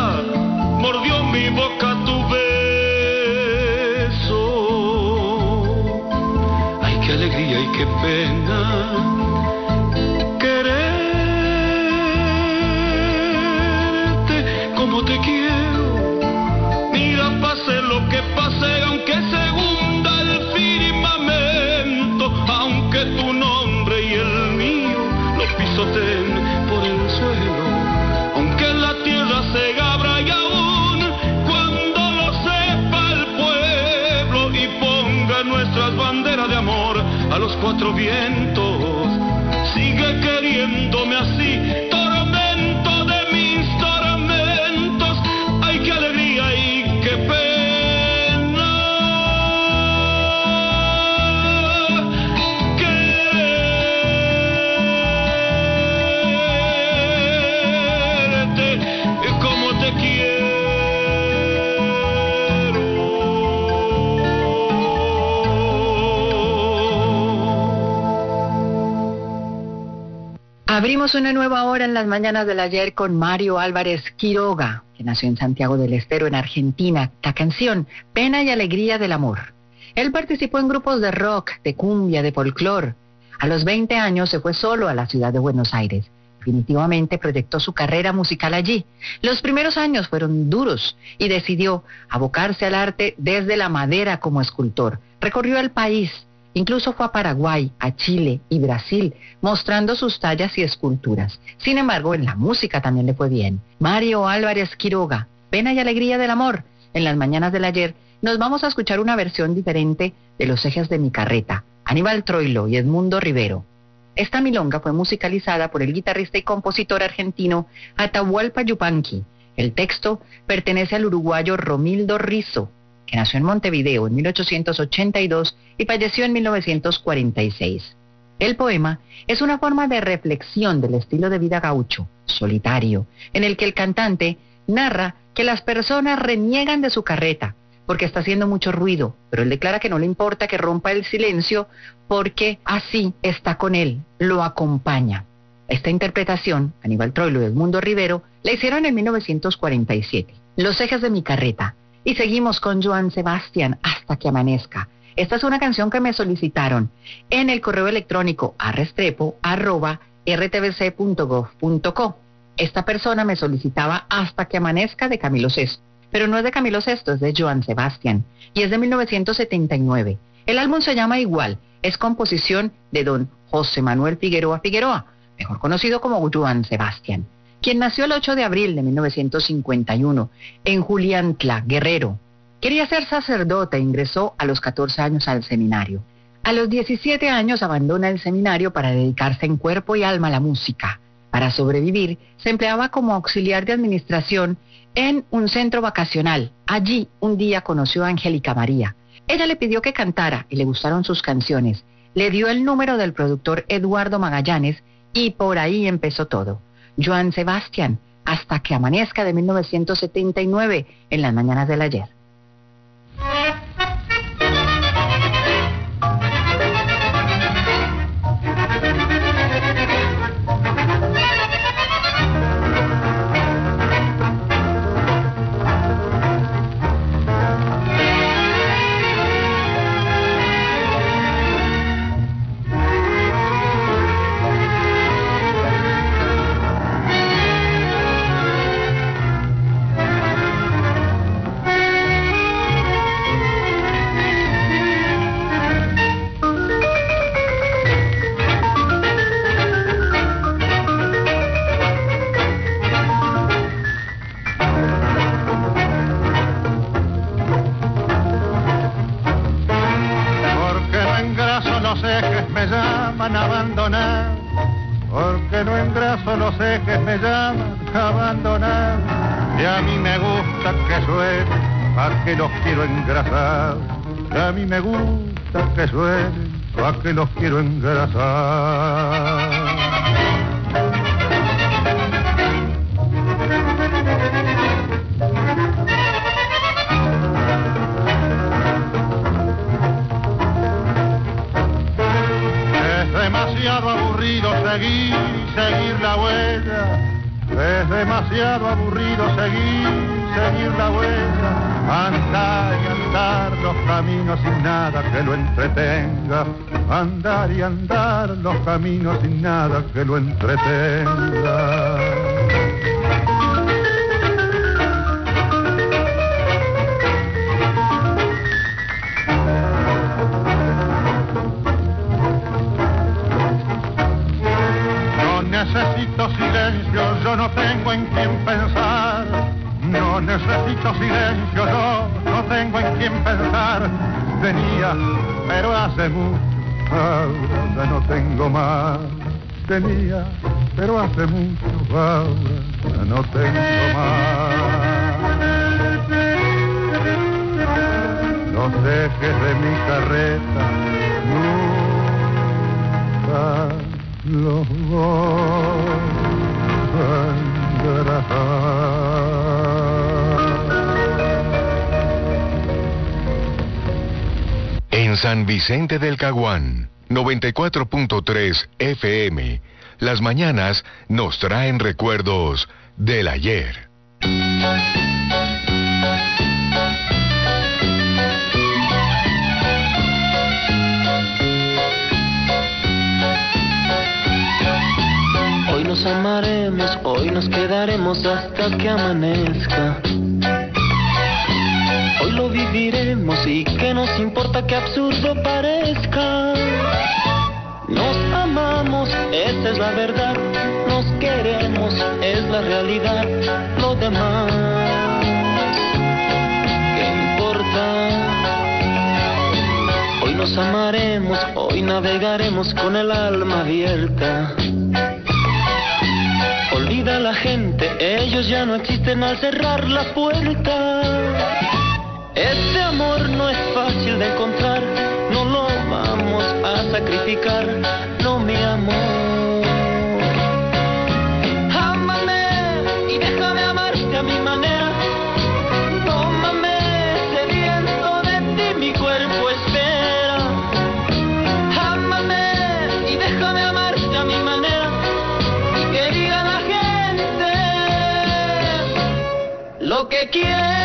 Speaker 8: mordió mi boca tu beso. Ay, qué alegría y qué pena quererte como te quiero. Mira, pase lo que pase, aunque se hunda el firmamento, aunque tu nombre y el mío lo pisoteen por el suelo, aunque la tierra se abra y aún cuando lo sepa el pueblo y ponga nuestras banderas de amor a los cuatro vientos, sigue queriéndome así, tormento de mis tormentos. Ay, qué alegría y qué pena quererte como te quiero.
Speaker 6: Abrimos una nueva hora en las mañanas del ayer con Mario Álvarez Quiroga, que nació en Santiago del Estero, en Argentina. La canción Pena y Alegría del Amor. Él participó en grupos de rock, de cumbia, de folclore. A los veinte años se fue solo a la ciudad de Buenos Aires. Definitivamente proyectó su carrera musical allí. Los primeros años fueron duros y decidió abocarse al arte desde la madera como escultor. Recorrió el país. Incluso fue a Paraguay, a Chile y Brasil, mostrando sus tallas y esculturas. Sin embargo, en la música también le fue bien. Mario Álvarez Quiroga, Pena y Alegría del Amor. En las mañanas del ayer nos vamos a escuchar una versión diferente de Los Ejes de mi Carreta, Aníbal Troilo y Edmundo Rivero. Esta milonga fue musicalizada por el guitarrista y compositor argentino Atahualpa Yupanqui. El texto pertenece al uruguayo Romildo Rizzo, que nació en Montevideo en mil ochocientos ochenta y dos y falleció en mil novecientos cuarenta y seis. El poema es una forma de reflexión del estilo de vida gaucho, solitario, en el que el cantante narra que las personas reniegan de su carreta porque está haciendo mucho ruido, pero él declara que no le importa que rompa el silencio porque así está con él, lo acompaña. Esta interpretación, Aníbal Troilo y Edmundo Rivero, la hicieron en mil novecientos cuarenta y siete. Los Ejes de mi Carreta. Y seguimos con Joan Sebastián, Hasta que amanezca. Esta es una canción que me solicitaron en el correo electrónico arrestrepo arroba r t v c punto gov punto co. Esta persona me solicitaba Hasta que amanezca de Camilo Sesto, pero no es de Camilo Sesto, es de Joan Sebastián y es de mil novecientos setenta y nueve. El álbum se llama igual, es composición de don José Manuel Figueroa Figueroa, mejor conocido como Joan Sebastián, quien nació el ocho de abril de mil novecientos cincuenta y uno en Juliantla, Guerrero. Quería ser sacerdote e ingresó a los catorce años al seminario. A los diecisiete años abandona el seminario para dedicarse en cuerpo y alma a la música. Para sobrevivir, se empleaba como auxiliar de administración en un centro vacacional. Allí, un día conoció a Angélica María. Ella le pidió que cantara y le gustaron sus canciones. Le dio el número del productor Eduardo Magallanes y por ahí empezó todo. Joan Sebastián, Hasta que amanezca de mil novecientos setenta y nueve, en las mañanas del ayer.
Speaker 5: Los ejes me llaman a abandonar y a mí me gusta que suene, a que los quiero engrasar. Y a mí me gusta que suene, a que los quiero engrasar. Es demasiado aburrido seguir seguir la huella, es demasiado aburrido seguir, seguir la huella, andar y andar los caminos sin nada que lo entretenga, andar y andar los caminos sin nada que lo entretenga. Necesito silencio, yo no tengo en quién pensar. No necesito silencio, yo no tengo en quién pensar. Tenía, pero hace mucho, ahora no tengo más. Tenía, pero hace mucho, ahora no tengo más. Los ejes de mi carreta nunca los voy a engrasar.
Speaker 1: En San Vicente del Caguán, noventa y cuatro punto tres F M, las mañanas nos traen recuerdos del ayer.
Speaker 17: Hoy nos amaremos, hoy nos quedaremos hasta que amanezca. Hoy lo viviremos y que nos importa que absurdo parezca. Nos amamos, esa es la verdad. Nos queremos, es la realidad. Lo demás, ¿qué importa? Hoy nos amaremos, hoy navegaremos con el alma abierta. Olvida a la gente, ellos ya no existen al cerrar la puerta. Este amor no es fácil de encontrar, no lo vamos a sacrificar, no mi amor. Ámame y déjame amarte a mi manera. Tómame sediento de ti, mi cuerpo espera. Ámame y déjame amarte a mi manera. Y que diga la gente lo que quiera.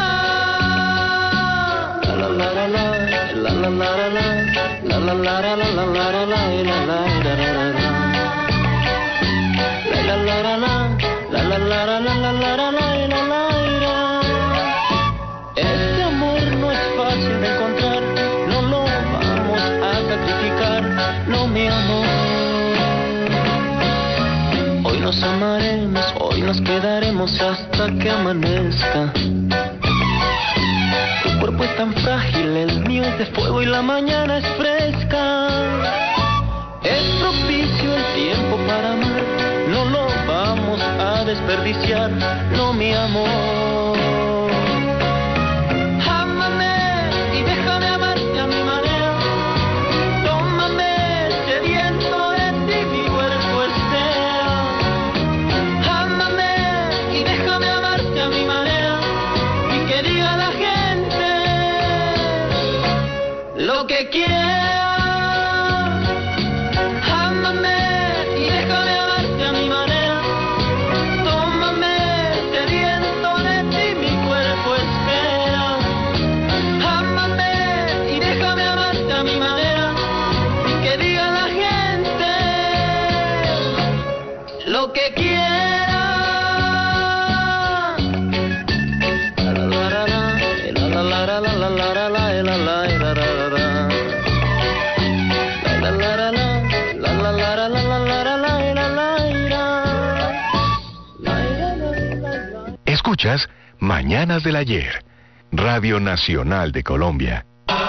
Speaker 17: La la la la la la la la la la la la la la la la la la. Este amor no es fácil de encontrar, no lo vamos a sacrificar, no mi amor. Hoy nos amaremos, hoy nos quedaremos hasta que amanezca. Tu cuerpo es tan frágil, el mío es de fuego y la mañana es fresca. Es propicio el tiempo para amar, no lo vamos a desperdiciar, no mi amor. Ámame y déjame amarte a mi manera. Tómame sediento de ti, mi cuerpo espera. Ámame y déjame amarte a mi manera. Y que diga la gente lo que quiera. Lo que quiera. La la la la la la la la la la la la la la la.
Speaker 1: Escuchas Mañanas del Ayer, Radio Nacional de Colombia.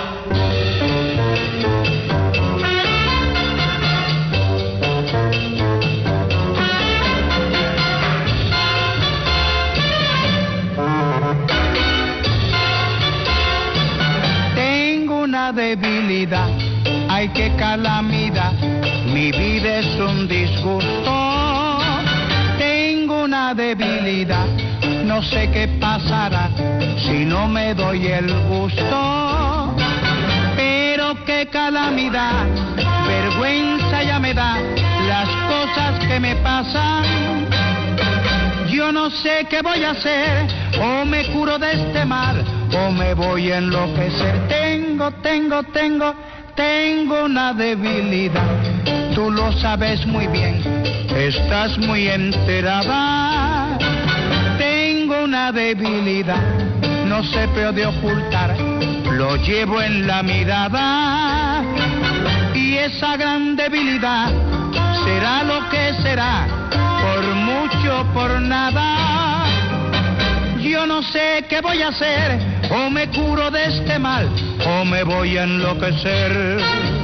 Speaker 18: Debilidad, ay qué calamidad, mi vida es un disgusto. Tengo una debilidad, no sé qué pasará si no me doy el gusto. Pero qué calamidad, vergüenza ya me da las cosas que me pasan. Yo no sé qué voy a hacer, o me curo de este mal, o me voy a enloquecer. Tengo, tengo, tengo, tengo una debilidad. Tú lo sabes muy bien, estás muy enterada. Tengo una debilidad, no se puede ocultar, lo llevo en la mirada. Y esa gran debilidad será lo que será, por mucho, por nada. Yo no sé qué voy a hacer, o me curo de este mal, o me voy a enloquecer.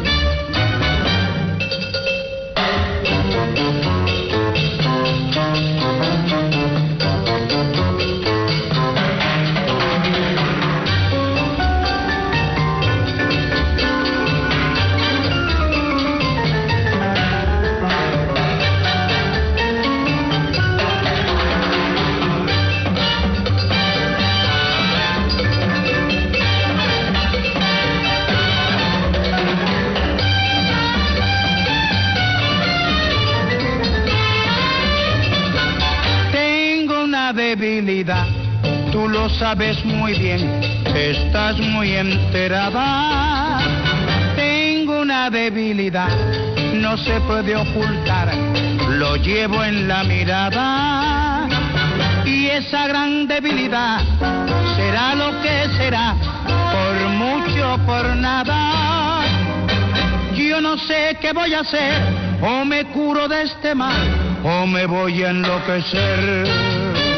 Speaker 18: Debilidad, tú lo sabes muy bien, estás muy enterada. Tengo una debilidad, no se puede ocultar, lo llevo en la mirada. Y esa gran debilidad será lo que será, por mucho, por nada. Yo no sé qué voy a hacer, o me curo de este mal, o me voy a enloquecer.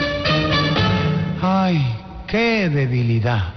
Speaker 18: Ay, qué debilidad.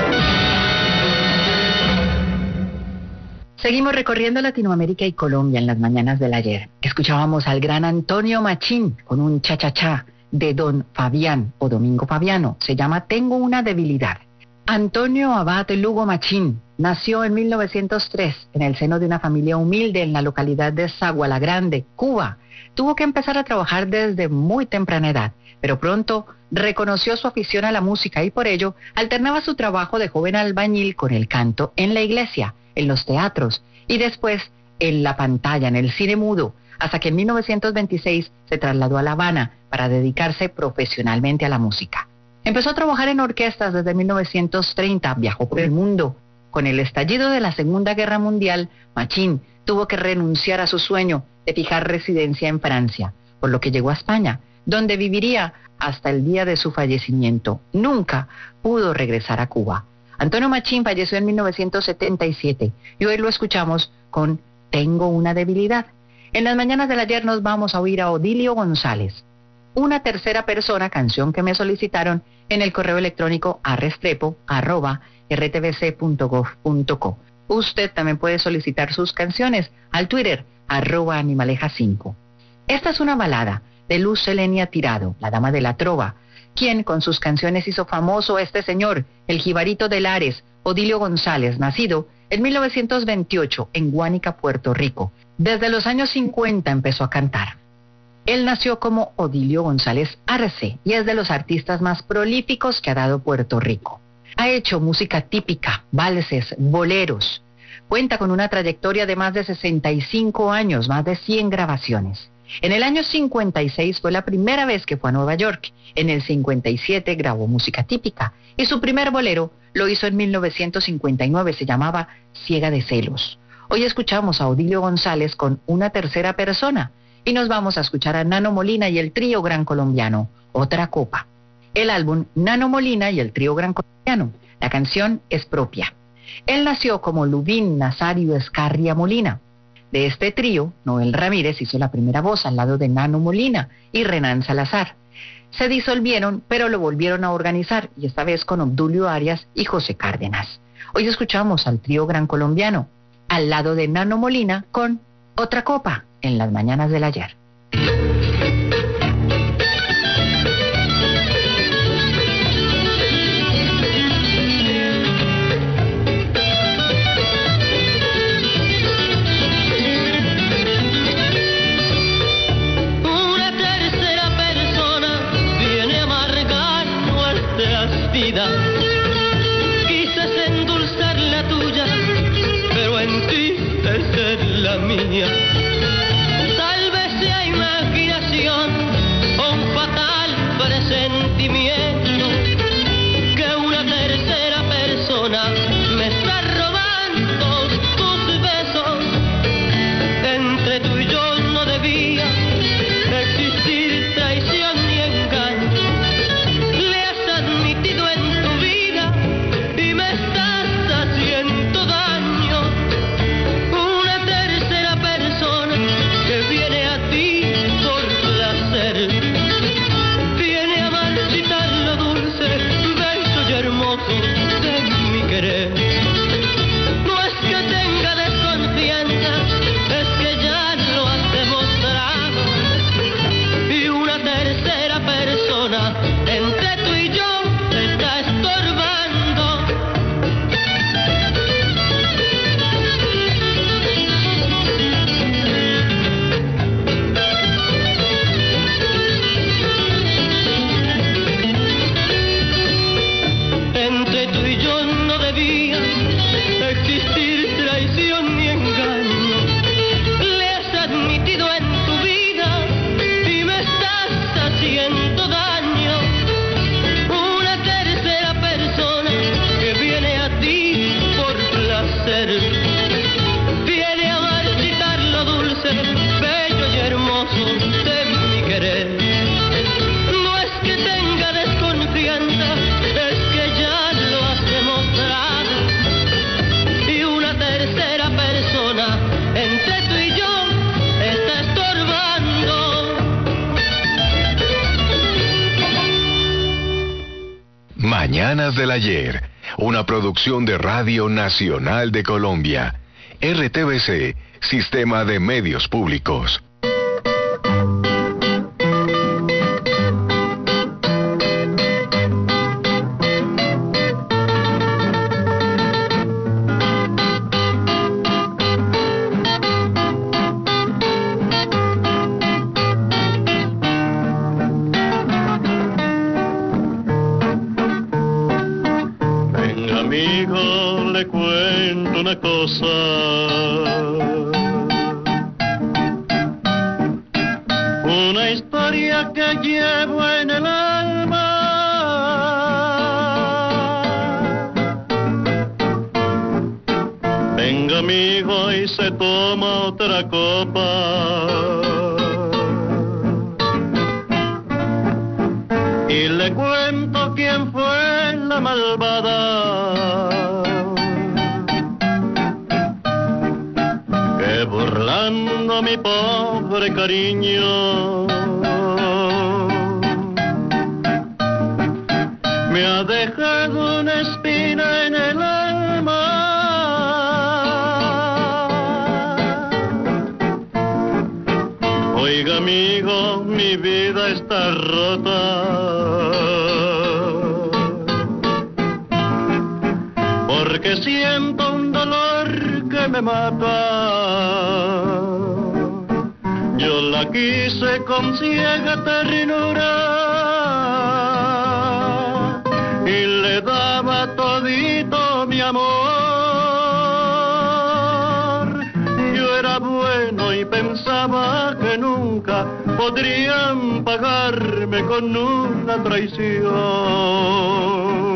Speaker 6: Seguimos recorriendo Latinoamérica y Colombia en las mañanas del ayer. Escuchábamos al gran Antonio Machín con un cha-cha-cha de Don Fabián o Domingo Fabiano. Se llama Tengo una debilidad. Antonio Abad Lugo Machín nació en mil novecientos tres en el seno de una familia humilde en la localidad de Zaguala la Grande, Cuba. Tuvo que empezar a trabajar desde muy temprana edad, pero pronto reconoció su afición a la música y por ello alternaba su trabajo de joven albañil con el canto en la iglesia, en los teatros y después en la pantalla, en el cine mudo, hasta que en mil novecientos veintiséis se trasladó a La Habana para dedicarse profesionalmente a la música. Empezó a trabajar en orquestas desde mil novecientos treinta, viajó por el mundo. Con el estallido de la Segunda Guerra Mundial, Machín tuvo que renunciar a su sueño de fijar residencia en Francia, por lo que llegó a España, donde viviría hasta el día de su fallecimiento. Nunca pudo regresar a Cuba. Antonio Machín falleció en mil novecientos setenta y siete y hoy lo escuchamos con Tengo una debilidad. En las mañanas del ayer nos vamos a oír a Odilio González. Una tercera persona, canción que me solicitaron en el correo electrónico a restrepo arroba r t v c punto gov punto co. Usted también puede solicitar sus canciones al Twitter arroba animaleja cinco. Esta es una balada de Luz Helenia Tirado, la dama de la trova, quien con sus canciones hizo famoso a este señor, el jibarito de Lares, Odilio González, nacido en mil novecientos veintiocho en Guánica, Puerto Rico. Desde los años cincuenta empezó a cantar. Él nació como Odilio González Arce y es de los artistas más prolíficos que ha dado Puerto Rico. Ha hecho música típica, valses, boleros. Cuenta con una trayectoria de más de sesenta y cinco años, más de cien grabaciones. En el año cincuenta y seis fue la primera vez que fue a Nueva York. En el cincuenta y siete grabó música típica y su primer bolero lo hizo en mil novecientos cincuenta y nueve, se llamaba Ciega de celos. Hoy escuchamos a Odilio González con Una tercera persona y nos vamos a escuchar a Nano Molina y el trío Gran Colombiano, Otra copa. El álbum Nano Molina y el trío Gran Colombiano. La canción es propia. Él nació como Lubín Nazario Escarria Molina. De este trío, Noel Ramírez hizo la primera voz al lado de Nano Molina y Renan Salazar. Se disolvieron, pero lo volvieron a organizar, y esta vez con Obdulio Arias y José Cárdenas. Hoy escuchamos al trío Gran Colombiano, al lado de Nano Molina, con Otra copa, en las mañanas del ayer.
Speaker 17: Quise endulzar la tuya, pero en ti es ser la mía. Tal vez sea imaginación o un fatal
Speaker 1: Mañanas del Ayer, una producción de Radio Nacional de Colombia. R T V C, Sistema de Medios Públicos.
Speaker 17: Una historia que llevo en el alma, venga amigo y se toma otra copa, y le cuento quién fue la malvada que burlando mi pobre cariño me ha dejado una espina en el alma. Oiga amigo, mi vida está rota, porque siento un dolor que me mata. Yo la quise con ciega ternura y le daba todito mi amor. Yo era bueno y pensaba que nunca podrían pagarme con una traición.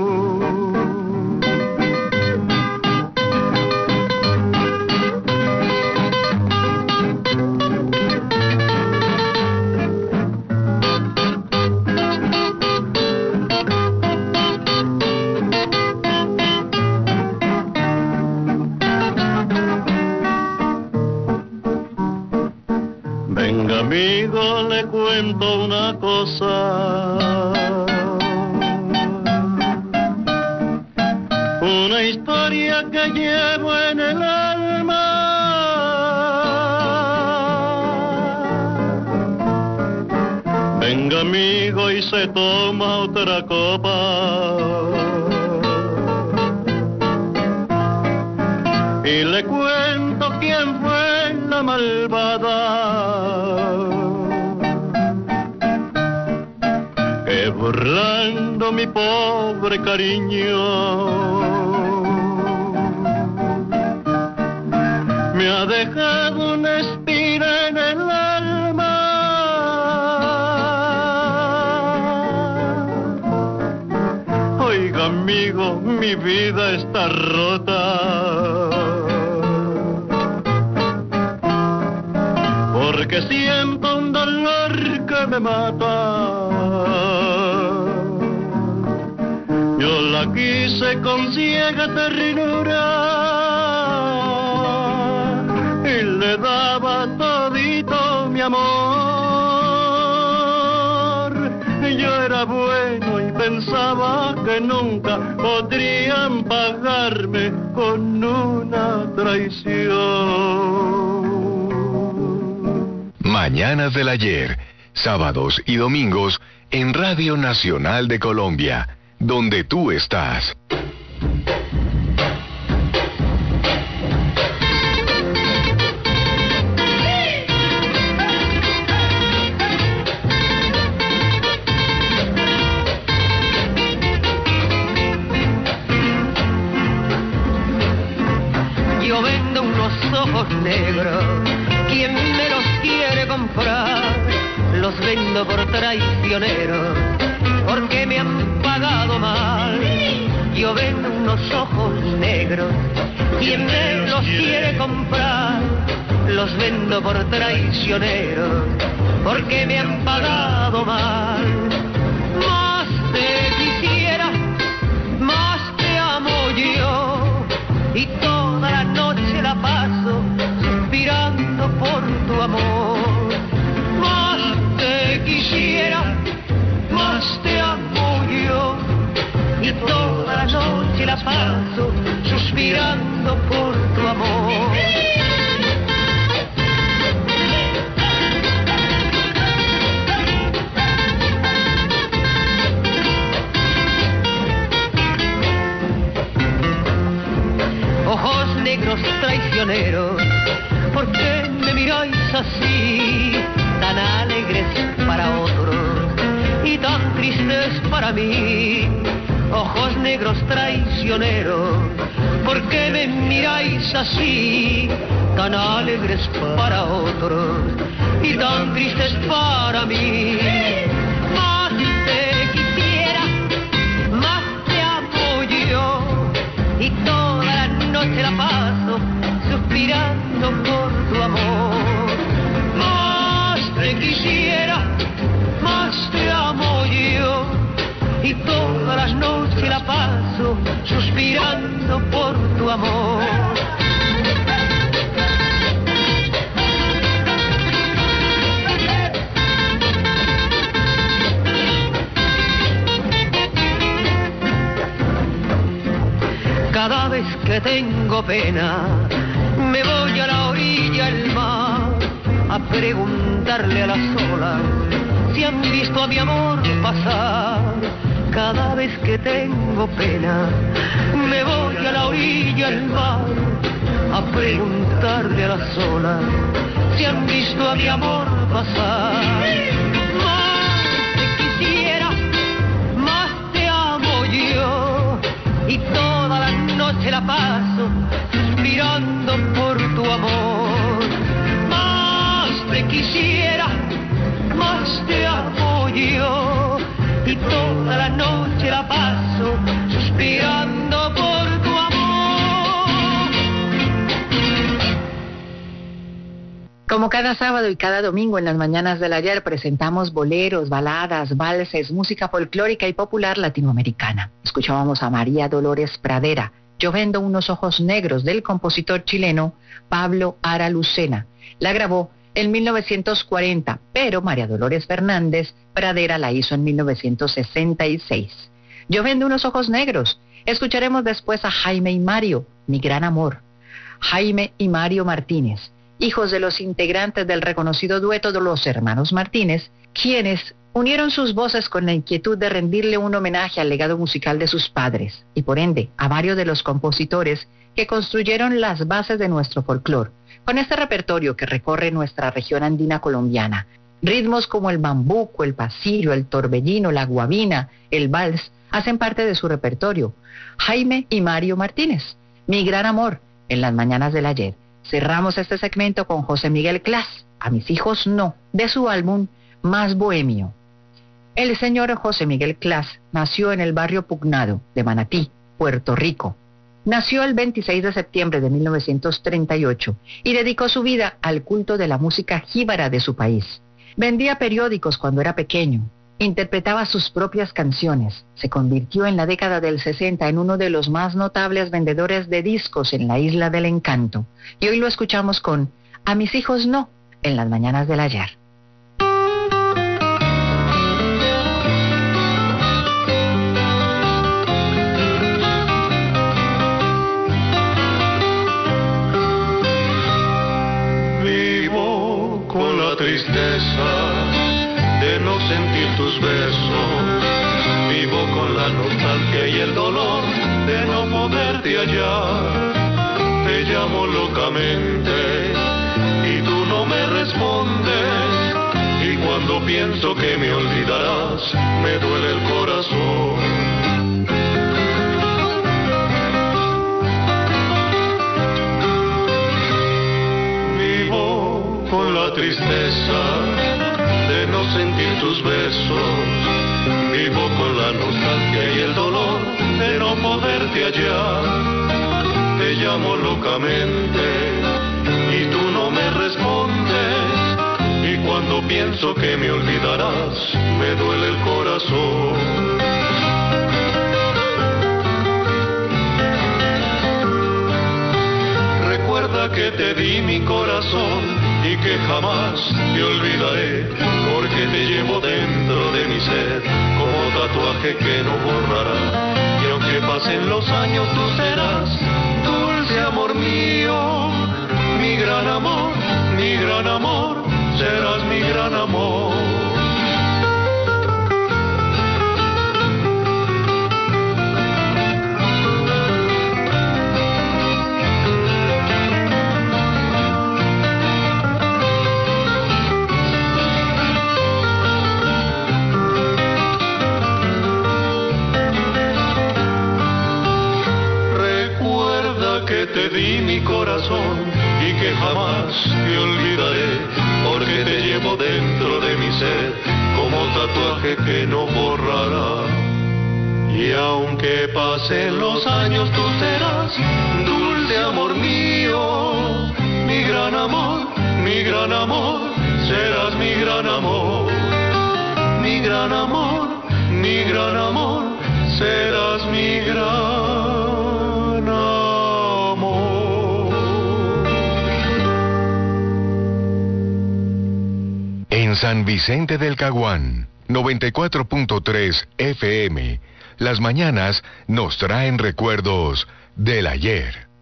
Speaker 17: Amigo, le cuento una cosa, una historia que llevo en el alma. Venga amigo y se toma otra copa, y le cuento quién fue la malvada que burlando mi pobre cariño me ha dejado una espina en el alma. Oiga amigo, mi vida está rota, porque siento un dolor que me mata. Yo la quise con ciega ternura y le daba todito mi amor. Yo era bueno y pensaba que nunca podrían pagarme con una traición.
Speaker 1: Mañanas del Ayer, sábados y domingos en Radio Nacional de Colombia, donde tú estás.
Speaker 7: Yo vendo unos ojos negros, ¿quién me los quiere comprar? Los vendo por traicioneros, porque me han pagado mal. Yo vendo unos ojos negros, ¿quién me los quiere comprar? Los vendo por traicioneros, porque me han pagado mal. Más te quisiera, más te amo yo, y toda la noche la paso suspirando por tu amor. Más te quisiera, más te amo yo, y toda
Speaker 17: la paso suspirando por tu amor. Ojos negros traicioneros, ¿por qué me miráis así? Tan alegres para otros y tan tristes para mí. Ojos negros traicioneros, ¿por qué me miráis así? Tan alegres para otros y tan tristes para mí. Más te quisiera, más te amo yo, y toda la noche la paso suspirando por tu amor. Más te quisiera, más te amo yo, y todas las noches la paso suspirando por tu amor. Cada vez que tengo pena, me voy a la orilla del mar a preguntarle a las olas si han visto a mi amor pasar. Cada vez que tengo pena, me voy a la orilla del mar a preguntarle a las olas si han visto a mi amor pasar. Más te quisiera, más te amo yo, y toda la noche la paso suspirando por tu amor. Más te quisiera, más te amo yo, y toda la noche la paso suspirando por tu amor.
Speaker 6: Como cada sábado y cada domingo en las mañanas del ayer presentamos boleros, baladas, valses, música folclórica y popular latinoamericana. Escuchábamos a María Dolores Pradera, Yo vendo unos ojos negros, del compositor chileno Pablo Ara Lucena. La grabó en mil novecientos cuarenta, pero María Dolores Fernández Pradera la hizo en mil novecientos sesenta y seis. Yo vendo unos ojos negros. Escucharemos después a Jaime y Mario, Mi gran amor. Jaime y Mario Martínez, hijos de los integrantes del reconocido dueto de los hermanos Martínez, quienes unieron sus voces con la inquietud de rendirle un homenaje al legado musical de sus padres, y por ende a varios de los compositores que construyeron las bases de nuestro folclore, con este repertorio que recorre nuestra región andina colombiana. Ritmos como el bambuco, el pasillo, el torbellino, la guabina, el vals, hacen parte de su repertorio. Jaime y Mario Martínez, Mi gran amor, en las mañanas del ayer. Cerramos este segmento con José Miguel Clas, A mis hijos no, de su álbum Más bohemio. El señor José Miguel Clas nació en el barrio Pugnado de Manatí, Puerto Rico. Nació el veintiséis de septiembre de mil novecientos treinta y ocho y dedicó su vida al culto de la música jíbara de su país. Vendía periódicos cuando era pequeño, interpretaba sus propias canciones, se convirtió en la década del sesenta en uno de los más notables vendedores de discos en la Isla del Encanto, y hoy lo escuchamos con A mis hijos no, en las mañanas del ayer.
Speaker 5: Tristeza de no sentir tus besos, vivo con la nostalgia y el dolor de no poderte hallar. Te llamo locamente y tú no me respondes, y cuando pienso que me olvidarás me duele el corazón. Con la tristeza de no sentir tus besos, vivo con la nostalgia y el dolor de no poderte hallar. Te llamo locamente y tú no me respondes, y cuando pienso que me olvidarás me duele el corazón. Recuerda que te di mi corazón y que jamás te olvidaré, porque te llevo dentro de mi ser como tatuaje que no borrará. Y aunque
Speaker 8: pasen los años tú serás dulce amor mío, mi gran amor, mi gran amor, serás mi gran amor. Te di mi corazón y que jamás te olvidaré, porque te llevo dentro de mi ser como tatuaje que no borrará. Y aunque pasen los años tú serás dulce amor mío, mi gran amor, mi gran amor, serás mi gran amor, mi gran amor, mi gran amor, serás mi gran amor.
Speaker 1: En San Vicente del Caguán, noventa y cuatro punto tres F M, las mañanas nos traen recuerdos del ayer.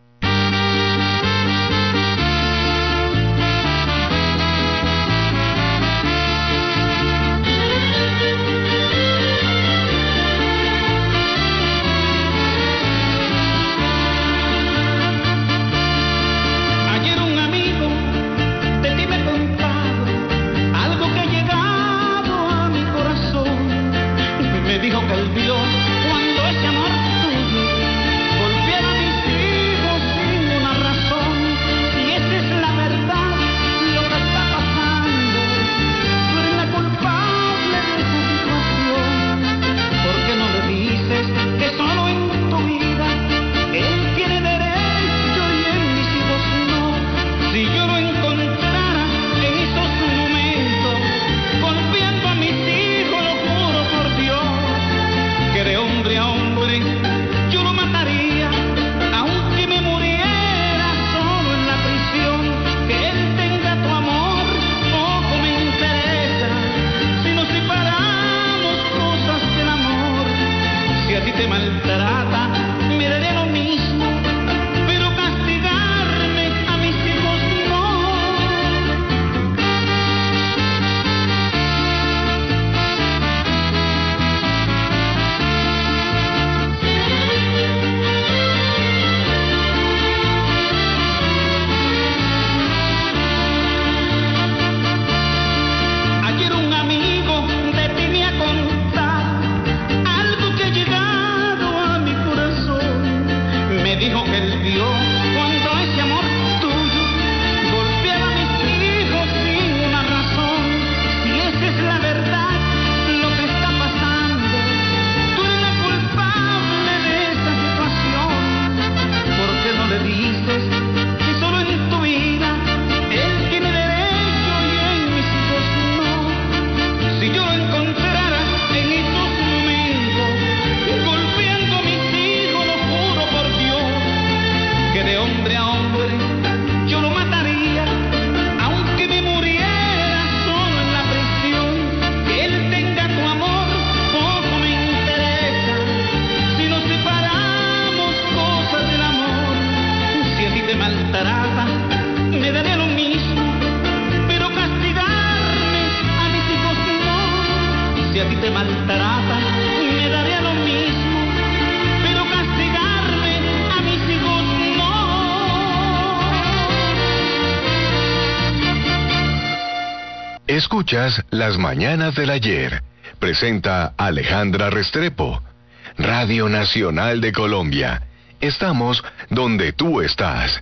Speaker 1: Escuchas Las Mañanas del Ayer. Presenta Alejandra Restrepo. Radio Nacional de Colombia. Estamos donde tú estás.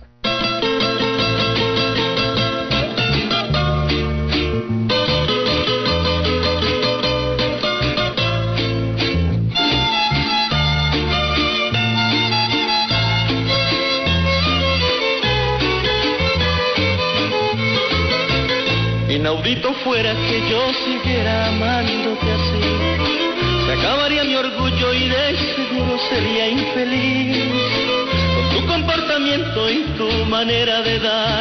Speaker 17: Inaudito fuera que yo siguiera amándote así, se acabaría mi orgullo y de seguro sería infeliz. Con tu comportamiento y tu manera de dar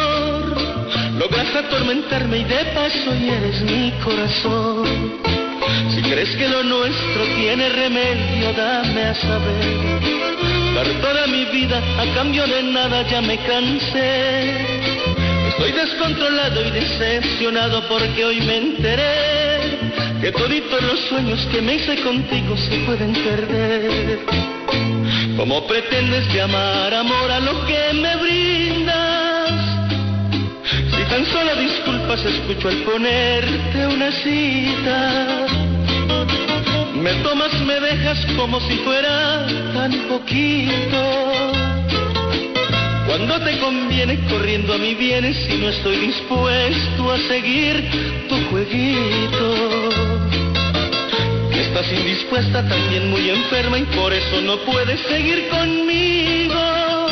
Speaker 17: amor, logras atormentarme y de paso hieres mi corazón. Si crees que lo nuestro tiene remedio, dame a saber. Dar toda mi vida a cambio de nada, ya me cansé. Estoy descontrolado y decepcionado porque hoy me enteré que toditos los sueños que me hice contigo se pueden perder. ¿Cómo pretendes llamar amor a lo que me brindas? Si tan solo disculpas escucho al ponerte una cita. Me tomas, me dejas como si fuera tan poquito. Cuando te conviene corriendo a mí vienes y no estoy dispuesto a seguir tu jueguito. Estás indispuesta, también muy enferma y por eso no puedes seguir conmigo.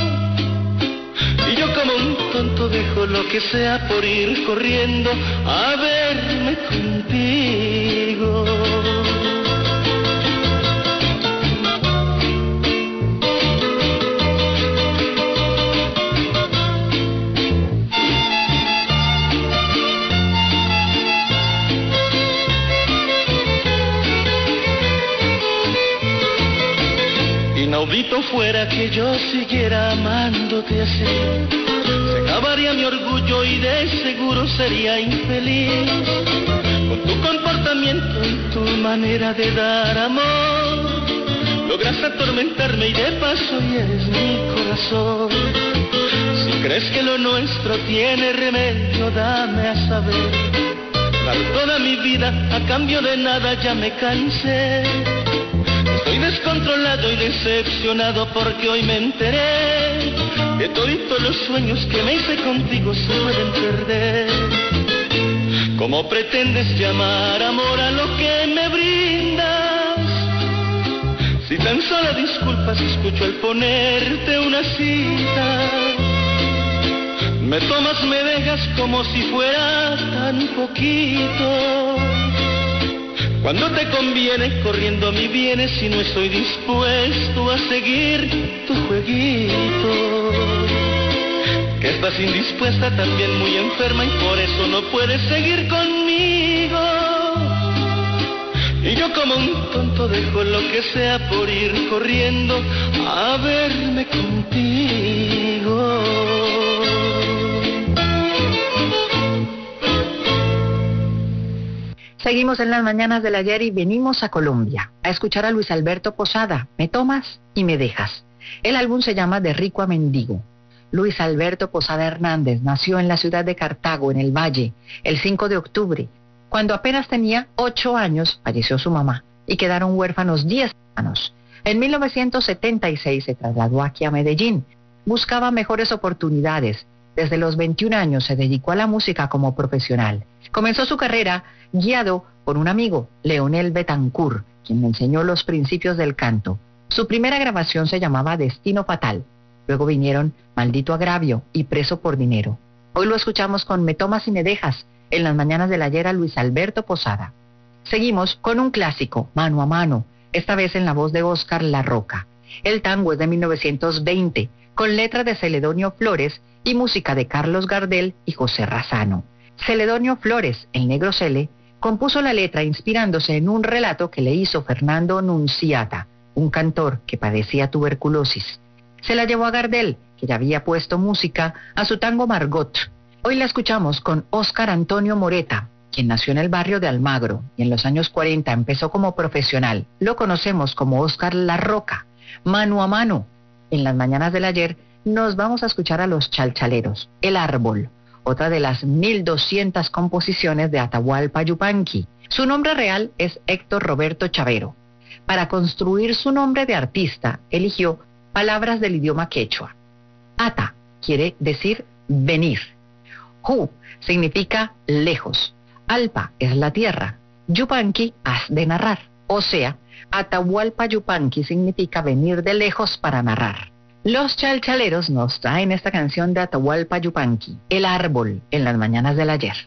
Speaker 17: Y yo como un tonto dejo lo que sea por ir corriendo a verme contigo. Inaudito fuera que yo siguiera amándote así. Se acabaría mi orgullo y de seguro sería infeliz. Con tu comportamiento y tu manera de dar amor, logras atormentarme y de paso hieres mi corazón. Si crees que lo nuestro tiene remedio, dame a saber. Dar toda mi vida a cambio de nada, ya me cansé. Estoy descontrolado y decepcionado porque hoy me enteré que toditos los sueños que me hice contigo se pueden perder. ¿Cómo pretendes llamar amor a lo que me brindas? Si tan solo disculpas escucho al ponerte una cita. Me tomas, me dejas como si fuera tan poquito. Cuando te conviene, corriendo a mí vienes y no estoy dispuesto a seguir tu jueguito. Que estás indispuesta, también muy enferma y por eso no puedes seguir conmigo. Y yo como un tonto dejo lo que sea por ir corriendo a verme contigo.
Speaker 6: Seguimos en las mañanas del ayer y venimos a Colombia a escuchar a Luis Alberto Posada, Me tomas y me dejas. El álbum se llama De rico a mendigo. Luis Alberto Posada Hernández nació en la ciudad de Cartago, en el Valle, el cinco de octubre. Cuando apenas tenía ocho años, falleció su mamá y quedaron huérfanos diez hermanos. En mil novecientos setenta y seis se trasladó aquí a Medellín. Buscaba mejores oportunidades. Desde los veintiún años se dedicó a la música como profesional. Comenzó su carrera guiado por un amigo, Leonel Betancourt, quien le enseñó los principios del canto. Su primera grabación se llamaba Destino Fatal. Luego vinieron Maldito Agravio y Preso por Dinero. Hoy lo escuchamos con Me tomas y me dejas, en las mañanas del ayer a Luis Alberto Posada. Seguimos con un clásico, Mano a Mano, esta vez en la voz de Óscar La Roca. El tango es de mil novecientos veinte, con letra de Celedonio Flores y música de Carlos Gardel y José Razano. Celedonio Flores, el negro Cele, compuso la letra inspirándose en un relato que le hizo Fernando Nunziata, un cantor que padecía tuberculosis. Se la llevó a Gardel, que ya había puesto música a su tango Margot. Hoy la escuchamos con Óscar Antonio Moreta, quien nació en el barrio de Almagro y en los años cuarenta empezó como profesional. Lo conocemos como Óscar La Roca. Mano a Mano. En las mañanas del ayer nos vamos a escuchar a los Chalchaleros, El Árbol, otra de las mil doscientas composiciones de Atahualpa Yupanqui. Su nombre real es Héctor Roberto Chavero. Para construir su nombre de artista, eligió palabras del idioma quechua. Ata quiere decir venir. Hu significa lejos. Alpa es la tierra. Yupanqui, haz de narrar. O sea, Atahualpa Yupanqui significa venir de lejos para narrar. Los Chalchaleros nos traen esta canción de Atahualpa Yupanqui, El Árbol, en las mañanas del ayer.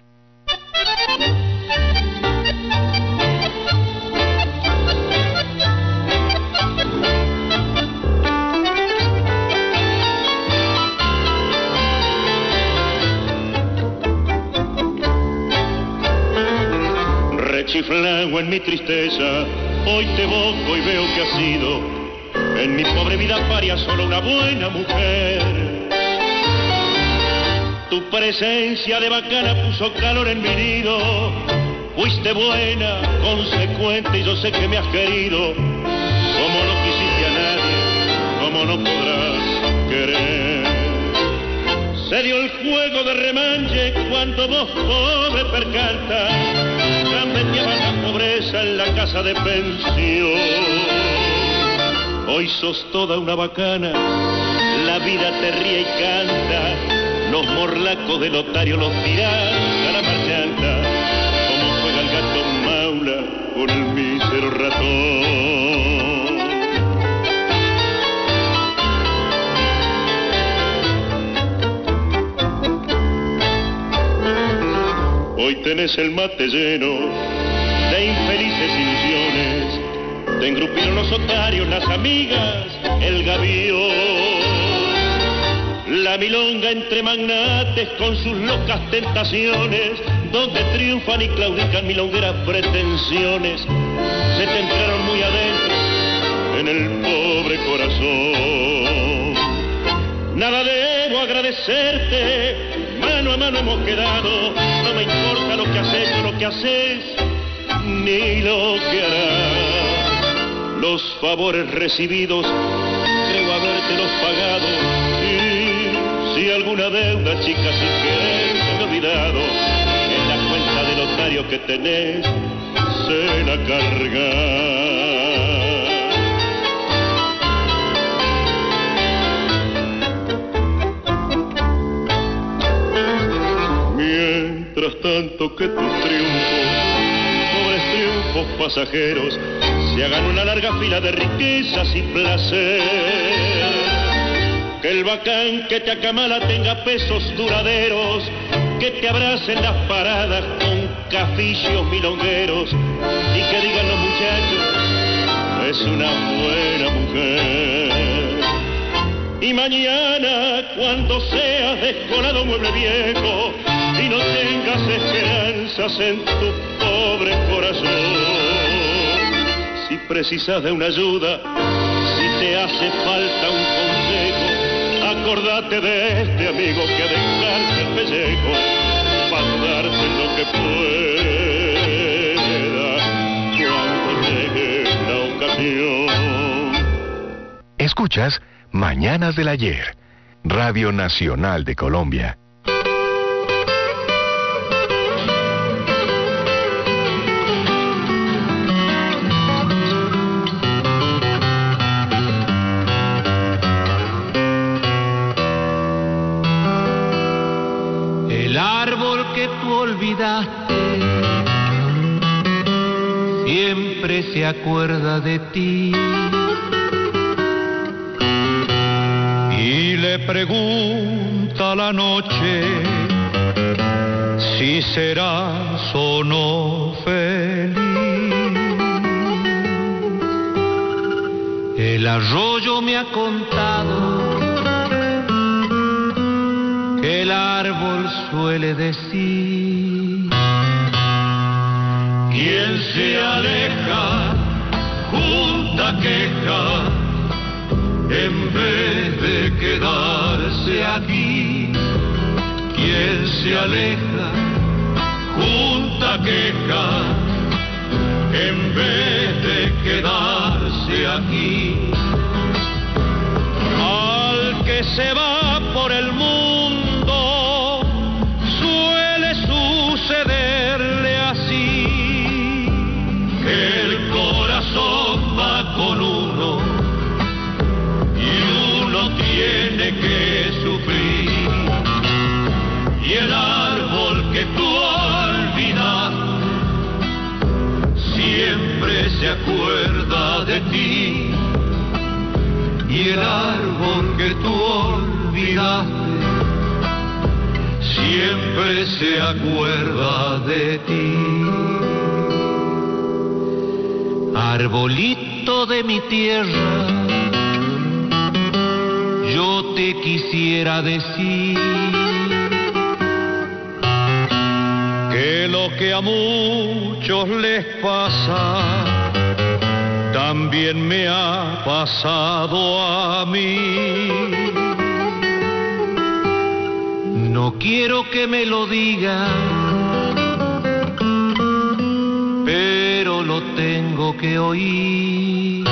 Speaker 8: naufrago en mi tristeza, hoy te evoco y veo que has sido en mi pobre vida paria solo una buena mujer. Tu presencia de bacana puso calor en mi nido, fuiste buena, consecuente y yo sé que me has querido, como no quisiste a nadie, como no podrás querer. Se dio el juego de remanche cuando vos pobre percantas gambeteabas la pobreza en la casa de pensión. Hoy sos toda una bacana, la vida te ríe y canta, los morlacos del otario los tirás a la marchanta, como juega el gato maula con el mísero ratón. Hoy tenés el mate lleno de infelices ilusiones, te engrupieron los otarios, las amigas, el gavión. La milonga entre magnates con sus locas tentaciones, donde triunfan y claudican milongueras pretensiones, se te entraron muy adentro en el pobre corazón. Nada debo agradecerte, mano a mano hemos quedado, no me importa lo que has hecho, lo que haces, ni lo que harás. Los favores recibidos, creo habértelos pagado, y si alguna deuda, chica, sin querer se me ha olvidado, en la cuenta del notario que tenés, se la carga. Mientras tanto que tus triunfos, pobres triunfos pasajeros, se hagan una larga fila de riquezas y placer. Que el bacán que te acamala tenga pesos duraderos, que te abracen las paradas con cafillos milongueros, y que digan los muchachos, es una buena mujer. Y mañana, cuando seas descolado mueble viejo, y no tengas esperanzas en tu pobre corazón, si precisas de una ayuda, si te hace falta un consejo, acordate de este amigo que a dejarte el pellejo, para darte lo que pueda cuando llegue la ocasión.
Speaker 1: Escuchas Mañanas del Ayer, Radio Nacional de Colombia.
Speaker 9: Siempre se acuerda de ti y le pregunta a la noche si serás o no feliz. El arroyo me ha contado que el árbol suele decir: quien se aleja junta queja en vez de quedarse aquí. Quien se aleja junta queja en vez de quedarse aquí. Al que se va por el mundo suele sucederle así, que el corazón va con uno y uno tiene que sufrir. Y el árbol que tú olvidas siempre se acuerda de ti. Y el árbol que tú olvidaste siempre se acuerda de ti. Arbolito de mi tierra, yo te quisiera decir
Speaker 8: que lo que a muchos les pasa también me ha pasado a mí. No quiero que me lo digan, pero lo tengo que oír.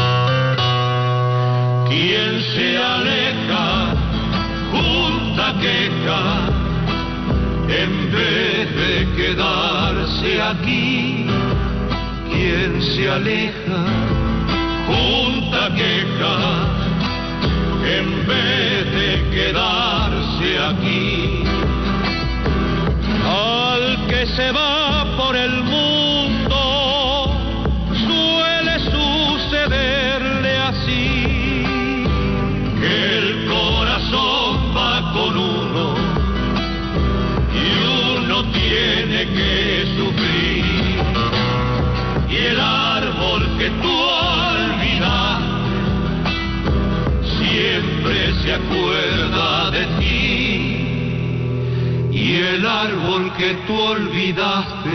Speaker 8: Quien se aleja, junta queja, en vez de quedarse aquí. Quien se aleja, junta queja, en vez de quedarse aquí. Al que se va por el mundo suele sucederle así, que el corazón va con uno y uno tiene que sufrir. Y el árbol que tú olvidas siempre se acuerda de ti. Y el árbol que tú olvidaste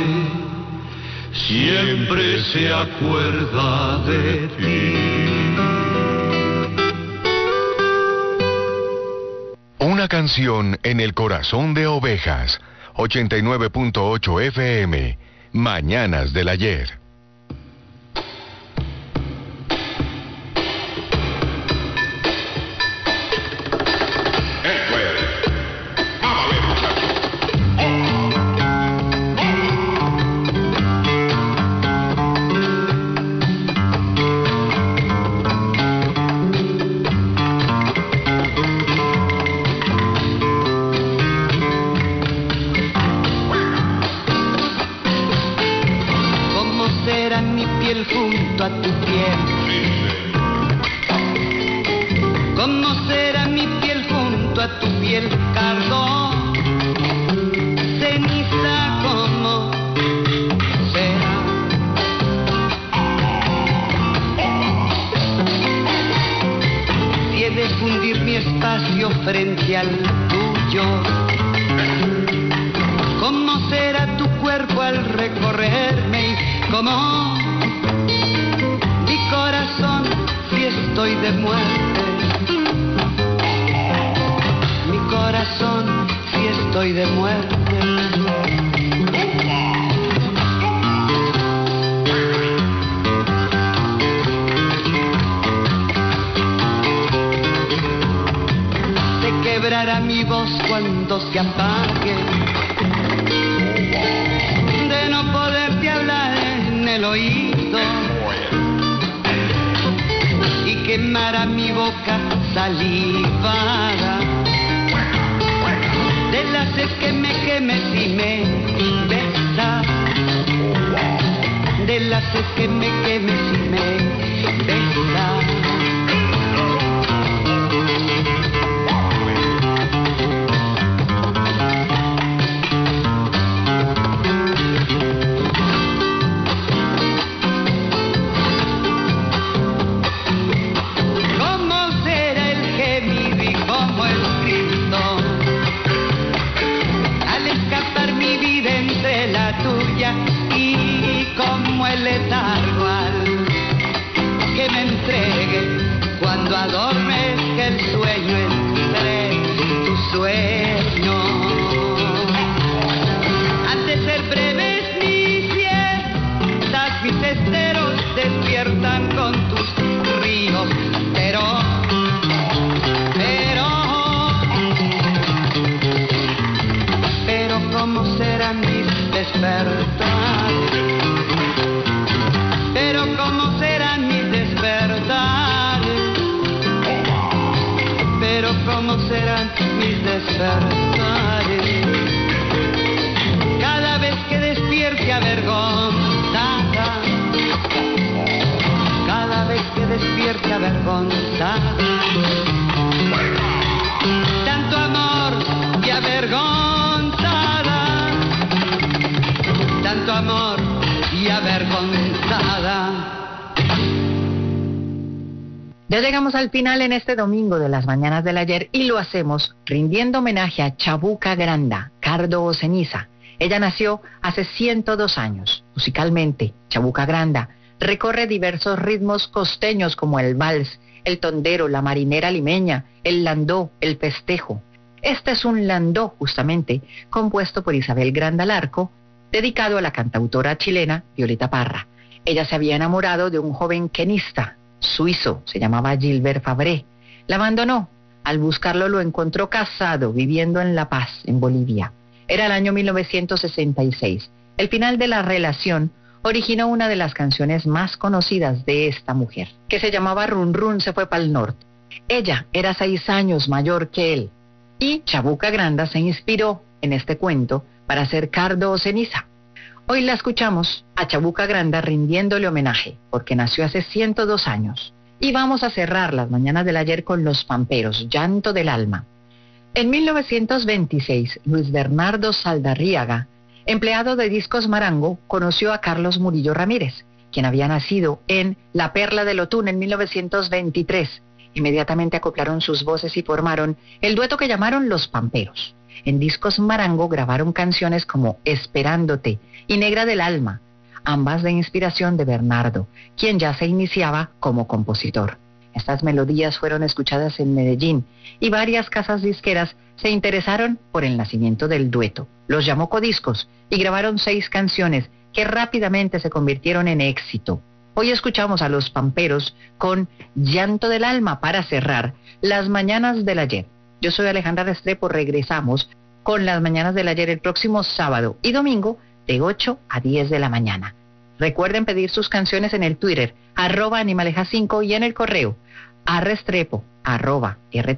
Speaker 8: siempre se acuerda de ti.
Speaker 1: Una canción en el corazón de Ovejas, ochenta y nueve punto ocho F M, Mañanas del Ayer.
Speaker 7: Junto a tu piel, ¿cómo será mi piel junto a tu piel? Cardón, ceniza, ¿cómo será? Si he de fundir mi espacio frente al tuyo, ¿cómo será tu cuerpo al recorrerme? Y ¿cómo corazón si estoy de muerte? Mi corazón si estoy de muerte. Se quebrará mi voz cuando se apague, de no poderte hablar en el oído, quemará mi boca salivada de la sed que me queme si me besas, de la sed que me queme si me besas. Y como el letargo al que me entregue cuando adormezca el sueño entre tu sueño. Han de ser breves mis fiestas, mis esteros despiertan con tus ríos, pero, pero, pero ¿cómo serán mis despertares? Pero ¿cómo serán mis despertares? Pero ¿cómo serán mis despertares? Cada vez que despierte avergonzada, cada vez que despierte avergonzada, tanto amor y avergonzada, tanto amor y avergonzada.
Speaker 6: Ya llegamos al final en este domingo de las Mañanas del Ayer y lo hacemos rindiendo homenaje a Chabuca Granda, Cardo o Ceniza, Ella nació hace ciento dos años. Musicalmente, Chabuca Granda recorre diversos ritmos costeños como el vals, el tondero, la marinera limeña, el landó, el festejo. Este es un landó, justamente, compuesto por Isabel Granda Larco, dedicado a la cantautora chilena Violeta Parra. Ella se había enamorado de un joven quenista, suizo, se llamaba Gilbert Fabré. La abandonó. Al buscarlo lo encontró casado, viviendo en La Paz, en Bolivia. Era el año mil novecientos sesenta y seis. El final de la relación originó una de las canciones más conocidas de esta mujer, que se llamaba Run Run se fue pa'l norte. Ella era seis años mayor que él, y Chabuca Granda se inspiró en este cuento para hacer Cardo o Ceniza. Hoy la escuchamos a Chabuca Granda rindiéndole homenaje, porque nació hace ciento dos años. Y vamos a cerrar las mañanas del ayer con Los Pamperos, Llanto del Alma. En mil novecientos veintiséis, Luis Bernardo Saldarriaga, empleado de Discos Marango, conoció a Carlos Murillo Ramírez, quien había nacido en La Perla del Otún en mil novecientos veintitrés. Inmediatamente acoplaron sus voces y formaron el dueto que llamaron Los Pamperos. En Discos Marango grabaron canciones como Esperándote y Negra del Alma, ambas de inspiración de Bernardo, quien ya se iniciaba como compositor. Estas melodías fueron escuchadas en Medellín y varias casas disqueras se interesaron por el nacimiento del dueto. Los llamó Codiscos y grabaron seis canciones que rápidamente se convirtieron en éxito. Hoy escuchamos a Los Pamperos con Llanto del Alma para cerrar las mañanas del ayer. Yo soy Alejandra Restrepo, regresamos con las mañanas del ayer el próximo sábado y domingo de ocho a diez de la mañana. Recuerden pedir sus canciones en el Twitter, arroba animaleja cinco y en el correo, arrestrepo, arroba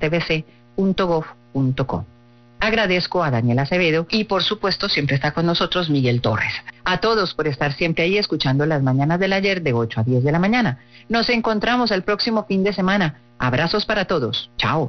Speaker 6: rtbc.gov.co. Agradezco a Daniel Acevedo y por supuesto siempre está con nosotros Miguel Torres. A todos por estar siempre ahí escuchando las mañanas del ayer de ocho a diez de la mañana. Nos encontramos el próximo fin de semana. Abrazos para todos. Chao.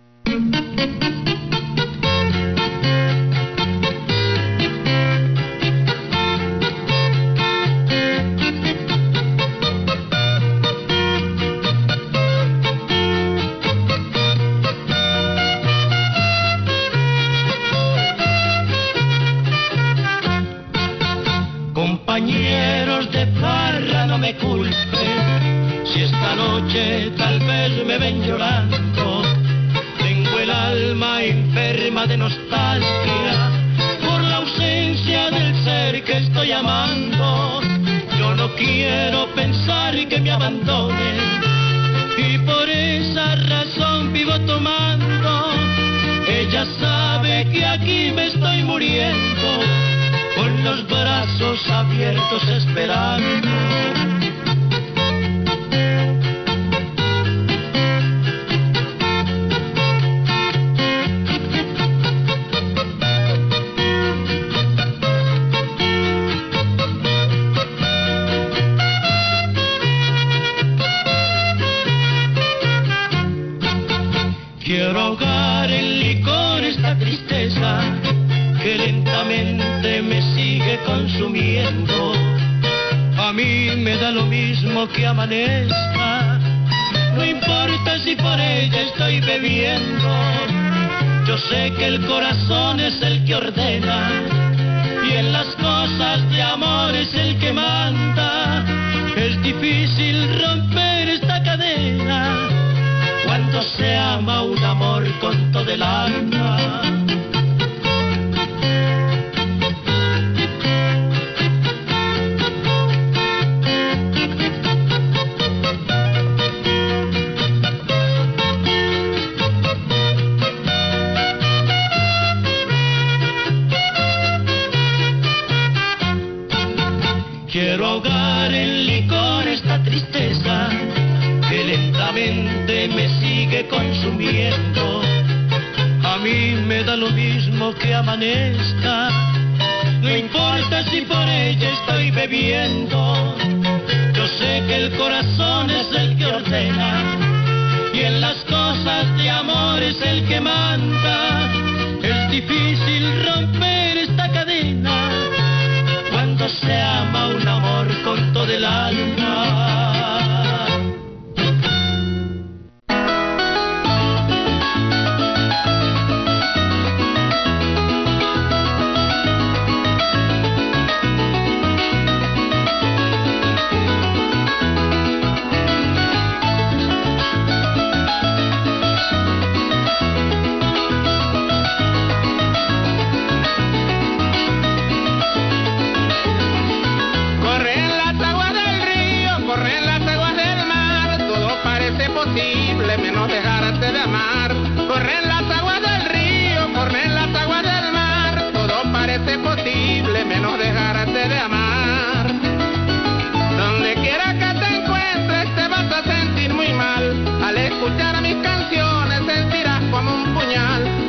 Speaker 17: Compañeros de farra, no me culpen, si esta noche tal vez me ven llorando. Tengo el alma enferma de nostalgia por la ausencia del ser que estoy amando. Yo no quiero pensar que me abandone y por esa razón vivo tomando. Ella sabe que aquí me estoy muriendo, con los brazos abiertos esperando. Quiero ahogar en licor esta tristeza que lentamente me sigue consumiendo. A mí me da lo mismo que amanezca, no importa si por ella estoy bebiendo. Yo sé que el corazón es el que ordena y en las cosas de amor es el que manda. Es difícil romper esta cadena cuando se ama un amor con todo el alma. Quiero ahogar en licor esta tristeza que lentamente me sigue consumiendo. A mí me da lo mismo que amanezca, no importa si por ella estoy bebiendo. Yo sé que el corazón es el que ordena y en las cosas de amor es el que manda. Es difícil romper esta cadena cuando se ama un amor con todo el alma.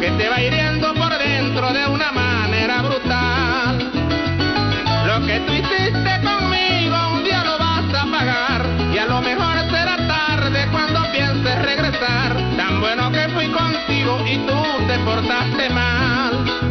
Speaker 19: que te va hiriendo por dentro de una manera brutal. Lo que tú hiciste conmigo un día lo vas a pagar, y a lo mejor será tarde cuando pienses regresar. Tan bueno que fui contigo y tú te portaste mal.